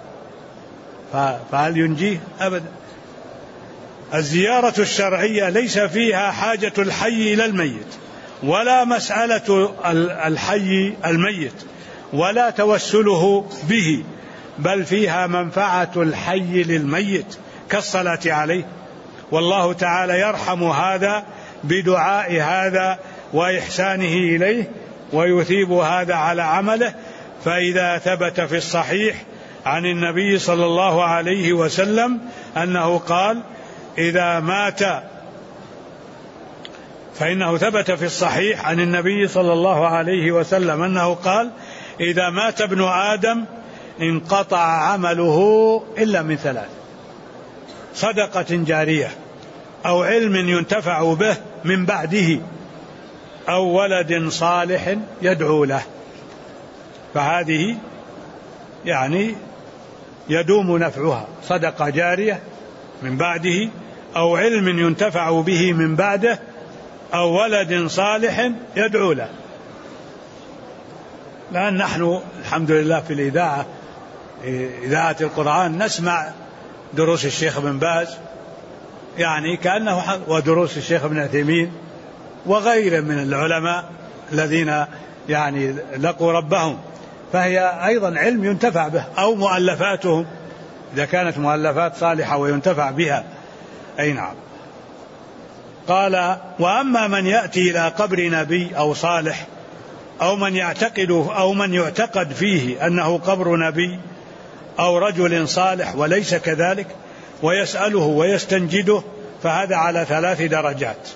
S1: فهل ينجيه؟ أبدا. الزيارة الشرعية ليس فيها حاجة الحي إلى الميت ولا مسألة الحي الميت ولا توسله به، بل فيها منفعة الحي للميت كالصلاة عليه. والله تعالى يرحم هذا بدعاء هذا وإحسانه إليه ويثيب هذا على عمله. فإذا ثبت في الصحيح عن النبي صلى الله عليه وسلم أنه قال: إذا مات، فإنه ثبت في الصحيح عن النبي صلى الله عليه وسلم أنه قال: إذا مات ابن آدم انقطع عمله إلا من ثلاث: صدقة جارية أو علم ينتفع به من بعده أو ولد صالح يدعو له. فهذه يعني يدوم نفعها، صدقة جارية من بعده أو علم ينتفع به من بعده أو ولد صالح يدعو له. لأن نحن الحمد لله في الإذاعة، إذاعة القرآن، نسمع دروس الشيخ ابن باز يعني كأنه ودروس الشيخ ابن عثيمين وغيره من العلماء الذين يعني لقوا ربهم، فهي أيضا علم ينتفع به، أو مؤلفاتهم إذا كانت مؤلفات صالحة وينتفع بها. أي نعم. قال: وأما من يأتي إلى قبر نبي أو صالح أو من يعتقد فيه أنه قبر نبي أو رجل صالح وليس كذلك ويسأله ويستنجده، فهذا على 3 درجات.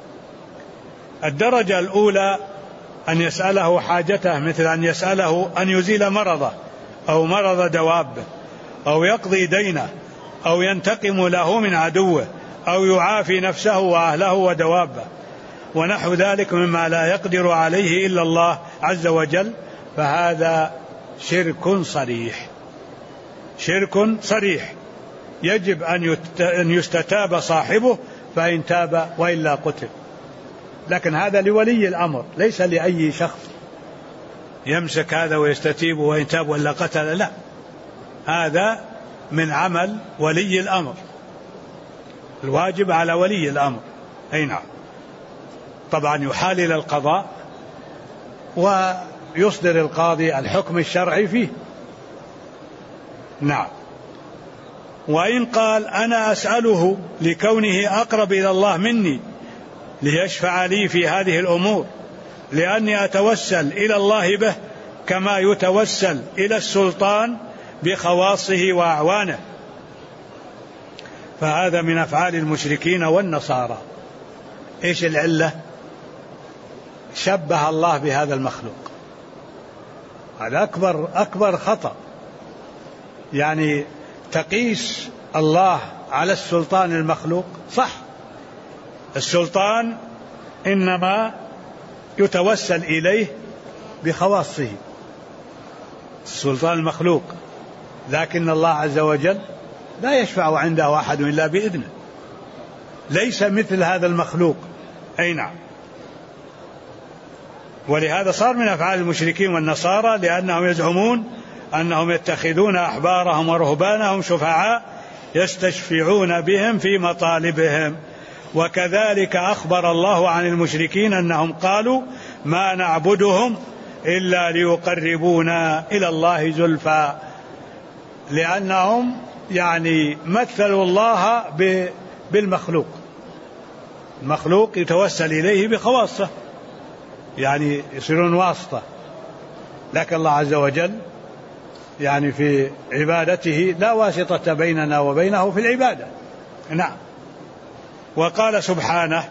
S1: الدرجة الأولى أن يسأله حاجته، مثل أن يسأله أن يزيل مرضه أو مرض دوابه أو يقضي دينه أو ينتقم له من عدوه أو يعافي نفسه وأهله ودوابه ونحو ذلك مما لا يقدر عليه إلا الله عز وجل، فهذا شرك صريح، شرك صريح يجب أن يستتاب صاحبه، فإن تاب وإلا قتل. لكن هذا لولي الأمر، ليس لأي شخص يمسك هذا ويستتيب وإن تاب وإلا قتل، لا، هذا من عمل ولي الأمر، الواجب على ولي الأمر. أي نعم. طبعا يحالل القضاء ويصدر القاضي الحكم الشرعي فيه. نعم. وإن قال أنا أسأله لكونه أقرب إلى الله مني ليشفع لي في هذه الأمور لأني أتوسل إلى الله به كما يتوسل إلى السلطان بخواصه وأعوانه، فهذا من أفعال المشركين والنصارى. إيش العلة؟ شبه الله بهذا المخلوق. هذا أكبر خطأ. يعني تقيس الله على السلطان المخلوق. صح، السلطان إنما يتوسل إليه بخواصه، السلطان المخلوق، لكن الله عز وجل لا يشفع عنده أحد إلا بإذنه، ليس مثل هذا المخلوق. أي نعم. ولهذا صار من أفعال المشركين والنصارى لأنهم يزعمون أنهم يتخذون أحبارهم ورهبانهم شفعاء يستشفعون بهم في مطالبهم. وكذلك أخبر الله عن المشركين أنهم قالوا ما نعبدهم إلا ليقربونا إلى الله زلفى، لأنهم يعني مثلوا الله بالمخلوق، المخلوق يتوسل إليه بخواصه، يعني يصيرون واسطة، لكن الله عز وجل يعني في عبادته لا واسطة بيننا وبينه في العبادة. نعم. وقال سبحانه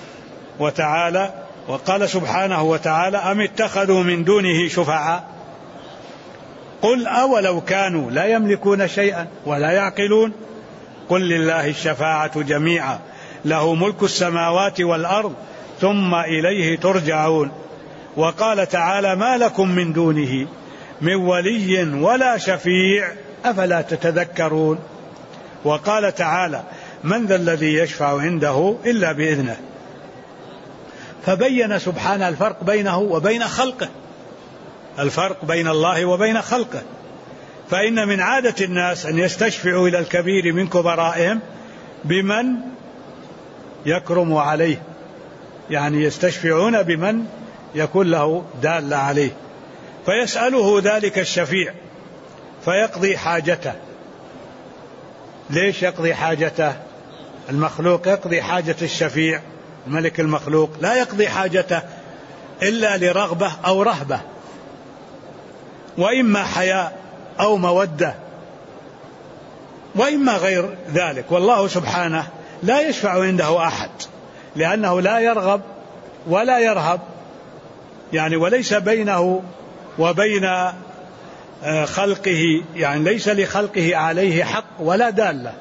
S1: وتعالى أم اتخذوا من دونه شفعاء قل أولو كانوا لا يملكون شيئا ولا يعقلون قل لله الشفاعة جميعا له ملك السماوات والأرض ثم إليه ترجعون. وقال تعالى ما لكم من دونه من ولي ولا شفيع أفلا تتذكرون. وقال تعالى من ذا الذي يشفع عنده إلا بإذنه. فبين سبحانه الفرق بينه وبين خلقه، الفرق بين الله وبين خلقه. فإن من عادة الناس أن يستشفعوا إلى الكبير من كبرائهم بمن يكرم عليه، يعني يستشفعون بمن يكون له دال عليه، فيسأله ذلك الشفيع فيقضي حاجته. ليش يقضي حاجته؟ المخلوق يقضي حاجة الشفيع، الملك المخلوق لا يقضي حاجته إلا لرغبة أو رهبة، وإما حياء أو مودة، وإما غير ذلك. والله سبحانه لا يشفع عنده أحد لأنه لا يرغب ولا يرهب، يعني وليس بينه وبين خلقه، يعني ليس لخلقه عليه حق ولا دالة،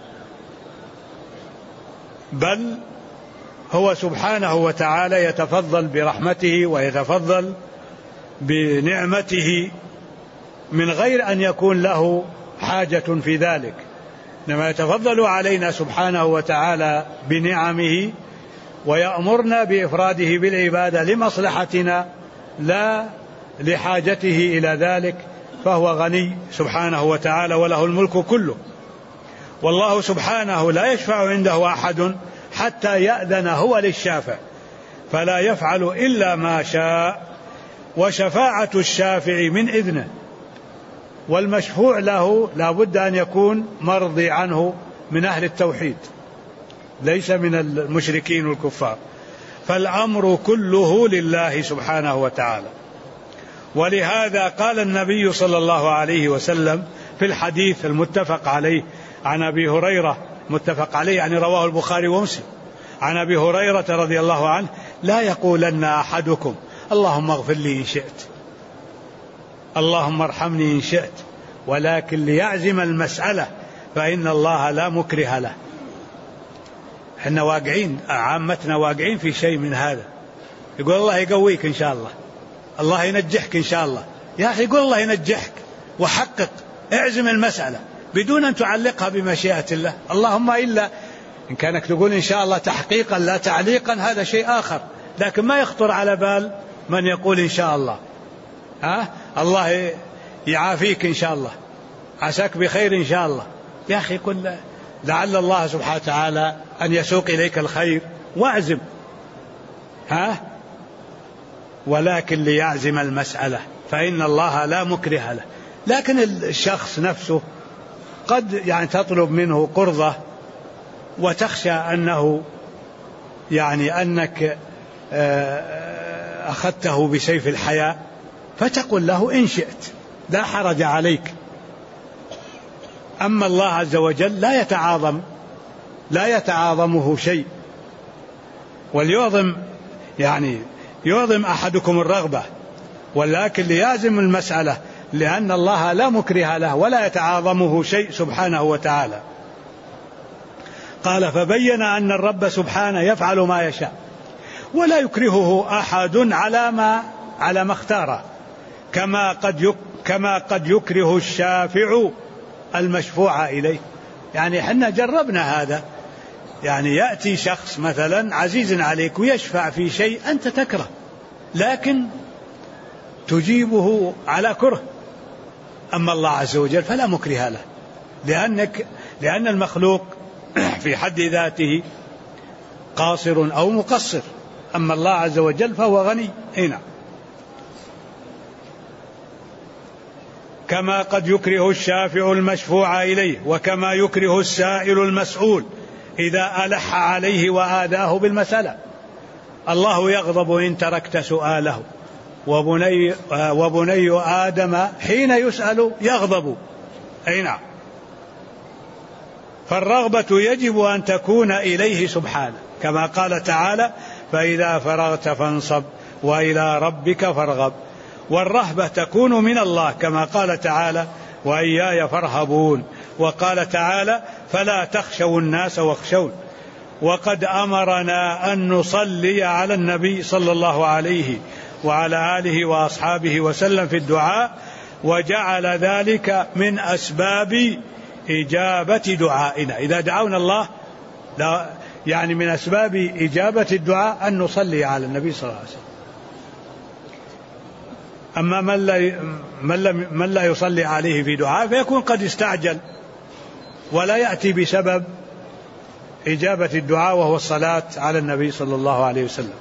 S1: بل هو سبحانه وتعالى يتفضل برحمته ويتفضل بنعمته من غير أن يكون له حاجة في ذلك، إنما يتفضل علينا سبحانه وتعالى بنعمه ويأمرنا بإفراده بالعبادة لمصلحتنا لا لحاجته إلى ذلك، فهو غني سبحانه وتعالى وله الملك كله. والله سبحانه لا يشفع عنده أحد حتى يأذن هو للشافع، فلا يفعل إلا ما شاء، وشفاعة الشافع من إذنه، والمشفوع له لا بد أن يكون مرضي عنه من أهل التوحيد ليس من المشركين والكفار، فالأمر كله لله سبحانه وتعالى. ولهذا قال النبي صلى الله عليه وسلم في الحديث المتفق عليه عن أبي هريرة، متفق عليه يعني رواه البخاري ومسلم، عن أبي هريرة رضي الله عنه لا يقولن أحدكم اللهم اغفر لي إن شئت، اللهم ارحمني إن شئت، ولكن ليعزم المسألة فإن الله لا مكره له. احنا واقعين، عامتنا واقعين في شيء من هذا، يقول الله يقويك إن شاء الله، الله ينجحك إن شاء الله. يا أخي قل الله ينجحك وحقق، اعزم المسألة بدون أن تعلقها بمشيئة الله، اللهم إلا إن كانك تقول إن شاء الله تحقيقا لا تعليقا هذا شيء آخر، لكن ما يخطر على بال من يقول إن شاء الله الله يعافيك إن شاء الله، عساك بخير إن شاء الله. يا أخي قل لعل الله سبحانه وتعالى أن يسوق إليك الخير واعزم، ولكن ليعزم المسألة فإن الله لا مكره له. لكن الشخص نفسه وقد يعني تطلب منه قرضة وتخشى أنه يعني أنك أخذته بسيف الحياء، فتقول له إن شئت لا حرج عليك. أما الله عز وجل لا يتعاظمه شيء. وليعظم يعني يعظم أحدكم الرغبة، ولكن ليازم المسألة، لأن الله لا مكره له ولا يتعاظمه شيء سبحانه وتعالى. قال فبين أن الرب سبحانه يفعل ما يشاء ولا يكرهه أحد على ما اختار، كما قد يكره الشافع المشفوع إليه. يعني حنا جربنا هذا، يعني يأتي شخص مثلا عزيز عليك ويشفع في شيء أنت تكره، لكن تجيبه على كره. أما الله عز وجل فلا مكره له، لأن المخلوق في حد ذاته قاصر أو مقصر، أما الله عز وجل فهو غني. هنا كما قد يكره الشافع المشفوع إليه، وكما يكره السائل المسؤول إذا ألح عليه وآذاه بالمسألة. الله يغضب إن تركت سؤاله، وبني آدم حين يسأل يغضب. أي نعم. فالرغبة يجب أن تكون إليه سبحانه، كما قال تعالى فإذا فرغت فانصب وإلى ربك فارغب. والرهبة تكون من الله، كما قال تعالى وإياي فارهبون. وقال تعالى فلا تخشوا الناس واخشون. وقد أمرنا أن نصلي على النبي صلى الله عليه وعلى آله وأصحابه وسلم في الدعاء، وجعل ذلك من أسباب إجابة دعائنا. إذا دعونا الله يعني من أسباب إجابة الدعاء أن نصلي على النبي صلى الله عليه وسلم. أما من لا يصلي عليه في دعاء فيكون قد استعجل ولا يأتي بسبب إجابة الدعاء وهو الصلاة على النبي صلى الله عليه وسلم.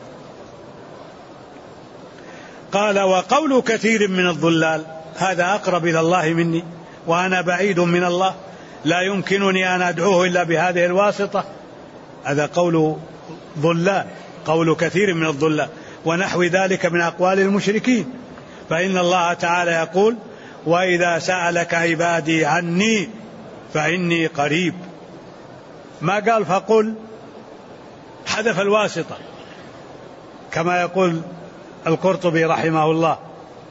S1: قال وقول كثير من الضلال، هذا أقرب إلى الله مني وأنا بعيد من الله، لا يمكنني أن أدعوه إلا بهذه الواسطة. هذا قول ضلال، قول كثير من الضلال، ونحو ذلك من أقوال المشركين. فإن الله تعالى يقول وإذا سألك عبادي عني فإني قريب، ما قال فقل، حذف الواسطة، كما يقول القرطبي رحمه الله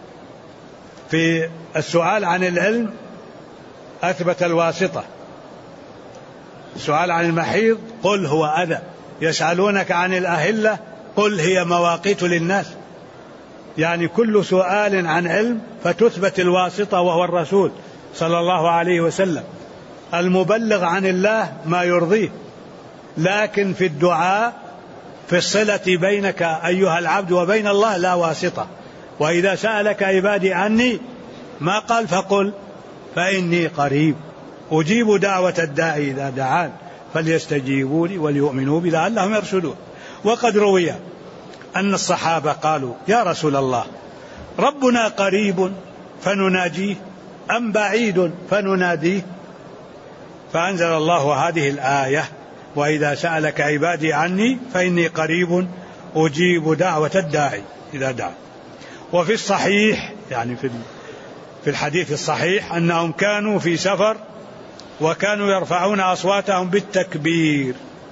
S1: في السؤال عن العلم أثبت الواسطة. السؤال عن المحيض قل هو أذى، يسألونك عن الأهلة قل هي مواقيت للناس. يعني كل سؤال عن علم فتثبت الواسطة وهو الرسول صلى الله عليه وسلم المبلغ عن الله ما يرضيه. لكن في الدعاء في الصلة بينك أيها العبد وبين الله لا واسطة. وإذا سألك عبادي عني ما قال فقل فإني قريب أجيب دعوة الداعي إذا دعان فليستجيبوا لي وليؤمنوا بي لعلهم يرشدون. وقد روي أن الصحابة قالوا يا رسول الله ربنا قريب فنناجيه أم بعيد فنناديه؟ فأنزل الله هذه الآية وإذا سألك عبادي عني فإني قريب أجيب دعوة الداعي إذا دعا. وفي الصحيح يعني في الحديث الصحيح أنهم كانوا في سفر وكانوا يرفعون أصواتهم بالتكبير،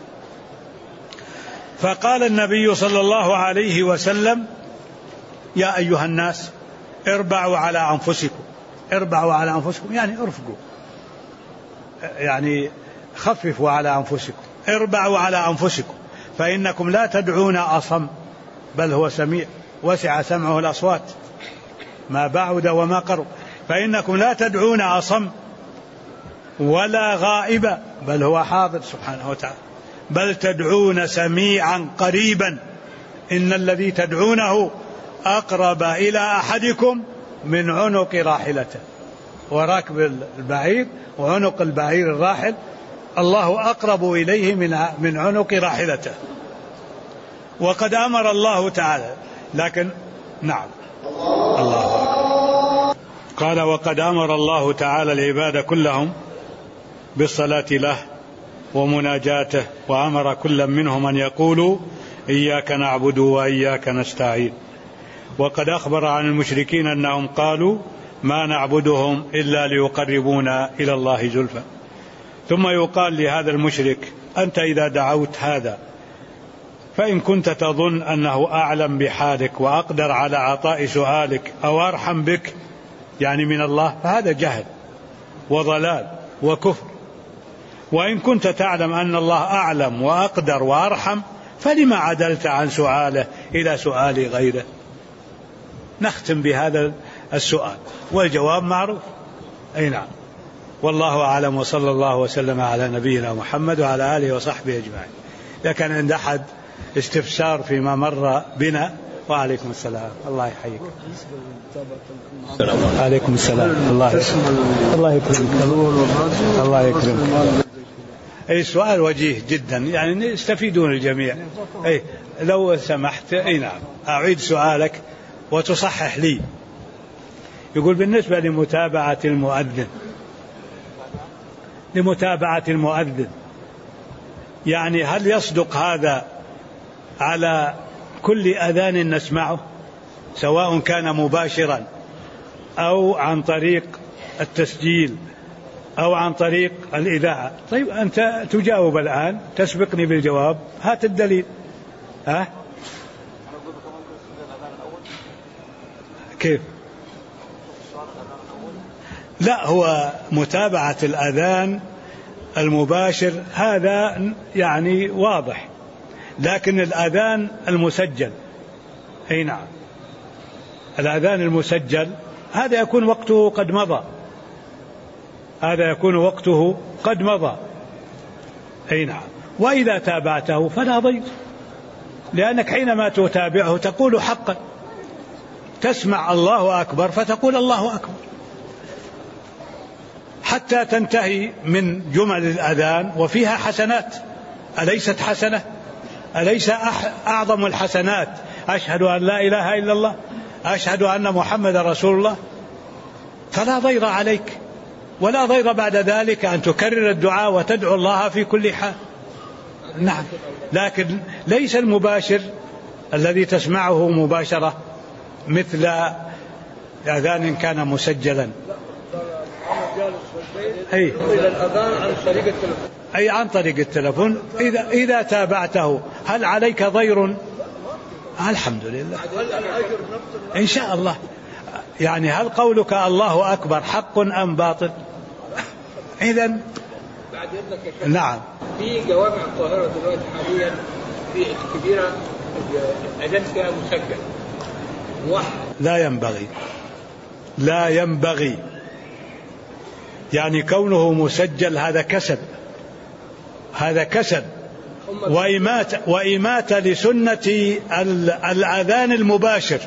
S1: فقال النبي صلى الله عليه وسلم يا أيها الناس اربعوا على أنفسكم. اربعوا على أنفسكم يعني ارفقوا، يعني خففوا على أنفسكم. اربعوا على أنفسكم فإنكم لا تدعون أصم بل هو سميع وسع سمعه الأصوات ما بعد وما قرب. فإنكم لا تدعون أصم ولا غائبا بل هو حاضر سبحانه وتعالى، بل تدعون سميعا قريبا. إن الذي تدعونه أقرب إلى أحدكم من عنق راحلته. وراكب البعير وعنق البعير الراحل الله أقرب إليه من عنق راحلته. وقد أمر الله تعالى، لكن نعم الله أكبر. قال وقد أمر الله تعالى العباد كلهم بالصلاة له ومناجاته، وأمر كل منهم أن يقولوا إياك نعبد وإياك نستعين. وقد أخبر عن المشركين أنهم قالوا ما نعبدهم إلا ليقربونا إلى الله زلفى. ثم يقال لهذا المشرك أنت إذا دعوت هذا فإن كنت تظن أنه أعلم بحالك وأقدر على عطاء سؤالك أو أرحم بك يعني من الله، فهذا جهل وضلال وكفر. وإن كنت تعلم أن الله أعلم وأقدر وأرحم فلما عدلت عن سؤاله إلى سؤال غيره؟ نختم بهذا السؤال والجواب معروف. أي نعم. والله أعلم، وصلى الله وسلم على نبينا محمد وعلى آله وصحبه أجمعين. إذا كان عند أحد استفسار فيما مر بنا. وعليكم السلام. الله يحييك. عليكم السلام. الله يكرمك. الله يكرمك. أي سؤال وجيه جدا، يعني يستفيدون الجميع. أي لو سمحت. أي نعم، أعيد سؤالك وتصحح لي. يقول بالنسبة لمتابعة المؤذن، يعني هل يصدق هذا على كل أذان نسمعه سواء كان مباشرا أو عن طريق التسجيل أو عن طريق الإذاعة؟ طيب أنت تجاوب الآن، تسبقني بالجواب، هات الدليل. كيف؟ لا، هو متابعة الأذان المباشر هذا يعني واضح، لكن الأذان المسجل، أي نعم، الأذان المسجل هذا يكون وقته قد مضى. أي نعم. وإذا تابعته فلا ضير، لأنك حينما تتابعه تقول حقا، تسمع الله أكبر فتقول الله أكبر حتى تنتهي من جمل الأذان وفيها حسنات. أليست حسنة؟ أليس أعظم الحسنات أشهد أن لا إله إلا الله، أشهد أن محمد رسول الله؟ فلا ضير عليك، ولا ضير بعد ذلك أن تكرر الدعاء وتدعو الله في كل حال. نعم، لكن ليس المباشر الذي تسمعه مباشرة مثل أذان كان مسجلا. أي عن طريق التلفون. إذا تابعته هل عليك ضير؟ الحمد لله إن شاء الله. يعني هل قولك الله أكبر حق أم باطل؟ إذن نعم.
S2: في جوامع القاهرة دلوقتي حاليا في كبيرة الأذان فيها مسجل موحد.
S1: لا ينبغي، يعني كونه مسجل هذا كسب وإماتة لسنة الأذان المباشر.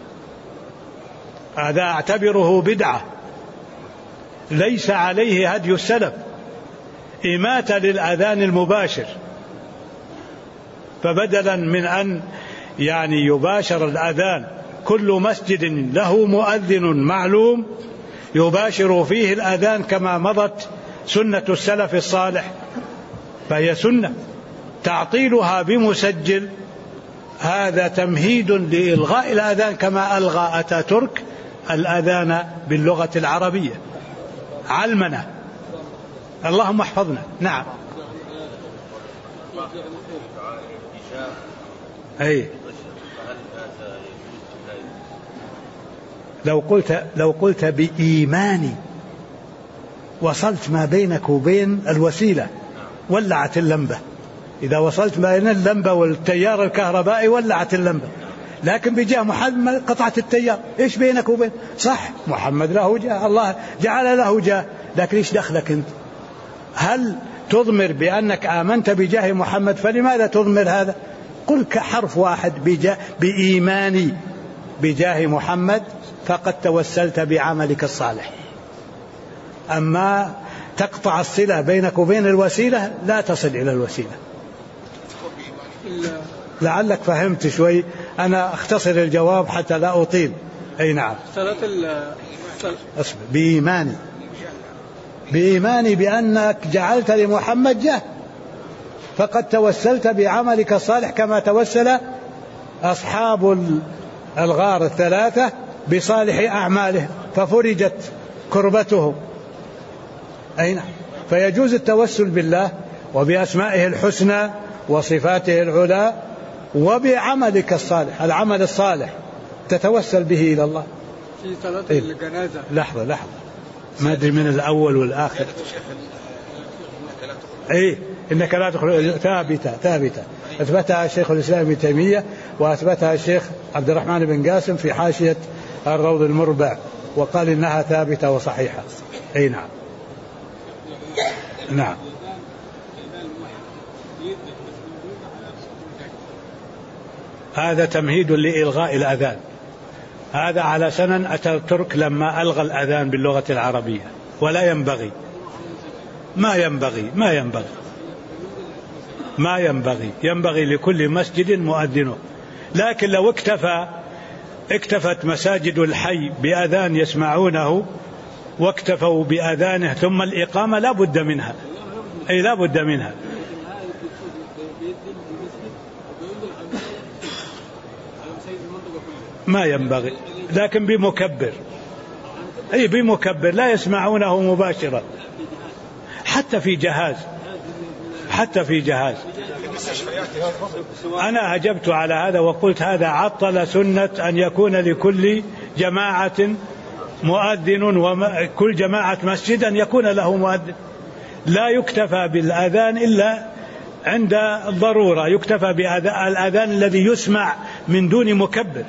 S1: هذا أعتبره بدعة ليس عليه هدي السلف، إماتة للأذان المباشر. فبدلا من أن يعني يباشر الأذان كل مسجد له مؤذن معلوم يباشر فيه الأذان كما مضت سنة السلف الصالح، فهي سنة. تعطيلها بمسجل هذا تمهيد لإلغاء الأذان كما ألغى أتاتورك الأذان باللغة العربية علمنا. اللهم احفظنا. نعم. أي لو قلت بإيماني وصلت ما بينك وبين الوسيلة ولعت اللمبة. إذا وصلت ما بين اللمبة والتيار الكهربائي ولعت اللمبة، لكن بجاه محمد قطعت التيار. إيش بينك وبين؟ صح، محمد له جاه، الله جعل له جاه، لكن إيش دخلك أنت؟ هل تضمر بأنك آمنت بجاه محمد؟ فلماذا تضمر هذا؟ قل كحرف واحد بإيماني بجاه محمد فقد توسلت بعملك الصالح. أما تقطع الصلة بينك وبين الوسيلة لا تصل إلى الوسيلة. لعلك فهمت شوي، أنا أختصر الجواب حتى لا أطيل. أي نعم.
S2: صلاة
S1: بإيماني
S3: بإيماني بأنك جعلت لمحمد جاه، فقد توسلت بعملك الصالح كما توسل أصحاب الغار الثلاثة بصالح أعمالهم ففرجت كربتهم. أين فيجوز التوسل بالله وبأسمائه الحسنى وصفاته العلى وبعملك الصالح، العمل الصالح تتوسل به إلى الله.
S4: في صلاة الجنازة
S3: لحظة ما أدري من الأول والآخر. إنك لا تخرج ثابتة أثبتها الشيخ الإسلام ابن تيمية وأثبتها الشيخ عبد الرحمن بن قاسم في حاشية الروض المربع، وقال إنها ثابتة وصحيحة. نعم. هذا تمهيد لإلغاء الأذان، هذا على سنن أتاتورك لما ألغى الأذان باللغة العربية، ولا ينبغي، ما ينبغي لكل مسجد مؤذنه. لكن لو اكتفت مساجد الحي بأذان يسمعونه واكتفوا بأذانه ثم الإقامة لا بد منها، ما ينبغي، لكن بمكبر لا يسمعونه مباشرة، حتى في جهاز. أنا أجبت على هذا وقلت هذا عطل سنة أن يكون لكل جماعة مؤذن وكل جماعة مسجد أن يكون له مؤذن. لا يكتفى بالأذان إلا عند الضرورة، يكتفى بالأذان الذي يسمع من دون مكبر.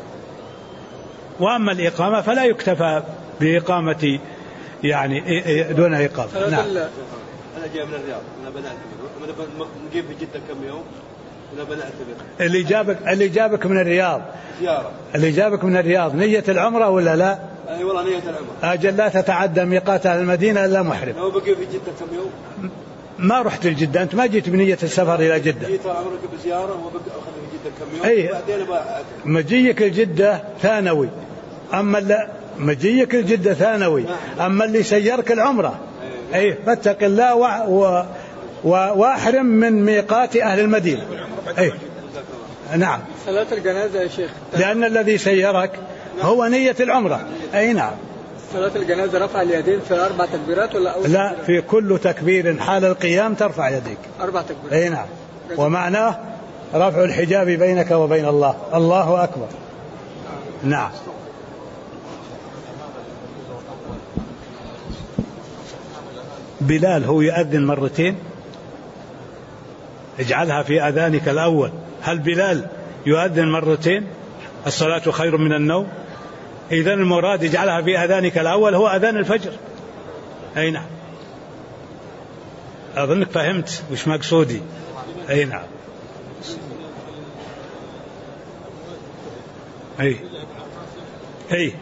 S3: وأما الإقامة فلا يكتفى بإقامة يعني دون إقامة. نعم.
S5: أنا جاي من الرياض، أنا بنعتبر نجيب في جدة كم يوم، أنا بنعتبر
S3: اللي جابك من الرياض
S5: زيارة،
S3: اللي جابك من الرياض نية العمرة ولا لا؟
S5: أي والله نية العمرة.
S3: أجل لا تتعدى ميقات أهل المدينة إلا محرم.
S5: لو بقي في جدة كم يوم؟
S3: ما رحت لجدة، أنت ما جيت بنية السفر إلى جدة.
S5: جيت عمرك بزيارة وبقي أخذ في جدة كم يوم.
S3: أي
S5: وبعدين
S3: مجيك الجدة ثانوي، أما اللي سيرك العمرة. أي فاتق الله واحرم من ميقات أهل المدينة. أي نعم.
S4: صلاة الجنازة يا شيخ،
S3: لأن الذي سيرك هو نية العمرة. أي نعم.
S4: صلاة الجنازة رفع اليدين في 4 تكبيرات ولا أول؟
S3: لا، في كل تكبير حال القيام ترفع يديك
S4: 4 تكبيرات.
S3: أي نعم. ومعناه رفع الحجاب بينك وبين الله. الله أكبر. نعم. بلال هو يؤذن مرتين، اجعلها في أذانك الأول. هل بلال يؤذن مرتين؟ الصلاة خير من النوم. إذن المراد اجعلها في أذانك الأول هو أذان الفجر. أي نعم. أظنك فهمت وش مقصودي. أي نعم. أي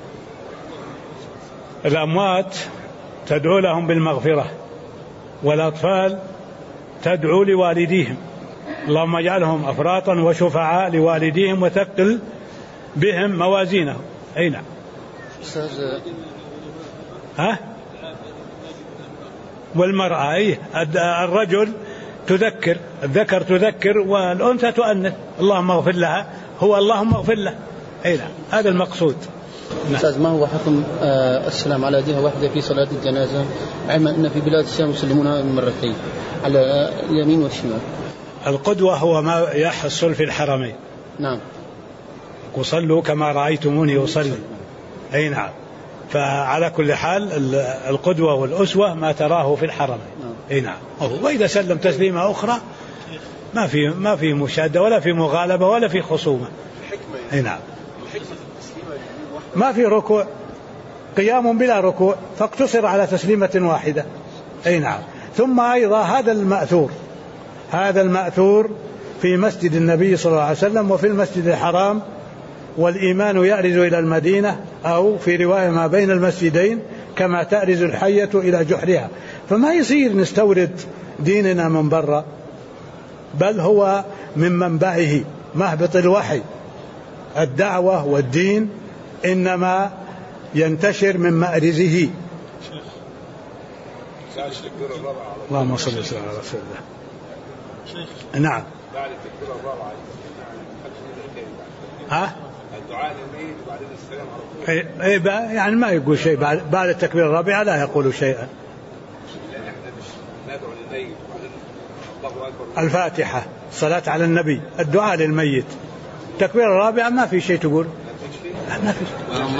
S3: الأموات تدعو لهم بالمغفرة، والأطفال تدعو لوالديهم، اللهم اجعلهم أفراطا وشفعاء لوالديهم وثقل بهم موازينهم. أي نعم. والمرأة الرجل تذكر، الذكر تذكر والأنثى تؤنث. اللهم اغفر لها هو اللهم اغفر له. أي نعم، هذا المقصود.
S6: أستاذ، ما هو حكم السلام على جهة واحدة في صلاة الجنازة، علما أن في بلاد الشام يسلمونها مرتين على اليمين والشمال؟
S3: القدوة هو ما يحصل في الحرمين.
S6: نعم.
S3: وصلوا كما رأيتموني أصلي. أي نعم. فعلى كل حال القدوة والأسوة ما تراه في الحرمين. أي نعم. وإذا سلم تسليمة أخرى ما في مشادة ولا في مغالبة ولا في خصومة. أي نعم. ما في ركوع، قيام بلا ركوع، فاقتصر على تسليمة واحدة. أي نعم. ثم أيضا هذا المأثور في مسجد النبي صلى الله عليه وسلم وفي المسجد الحرام، والإيمان يأرز إلى المدينة، أو في رواية ما بين المسجدين كما تأرز الحية إلى جحرها. فما يصير نستورد ديننا من برا، بل هو من منبعه مهبط الوحي. الدعوة والدين إنما ينتشر من مأرزه. اللهم صل وسلم على رسول الله. نعم.
S7: بعد التكبيرة الرابعة
S3: ها؟
S7: الدعاء للميت وبعدين السلام على طول.
S3: يعني ما يقول شيء بعد التكبيرة الرابعة لا يقول شيئا.
S7: لأن احنا مش ندعو للميت وبعدين الله أكبر.
S3: الفاتحة، الصلاة على النبي، الدعاء للميت، التكبيرة الرابعة ما في شيء تقول. ما في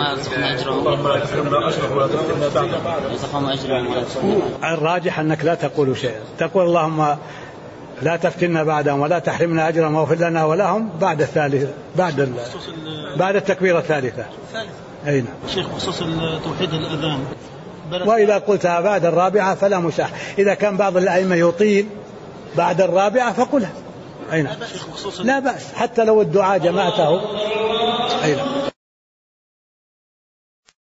S3: الراجح أنك لا تقول شيئا، تقول اللهم لا تفتنا بعدهم ولا تحرمنا أجرهم واغفر لنا ولهم بعد الثالثة، بعد التكبيرة الثالثة. أين
S8: شيخ بخصوص توحيد الأذان،
S3: وإذا قلتها بعد الرابعة فلا مشاح. إذا كان بعض الأئمة يطيل بعد الرابعة فقلها. أين لا بأس حتى لو الدعاء جمعته. أين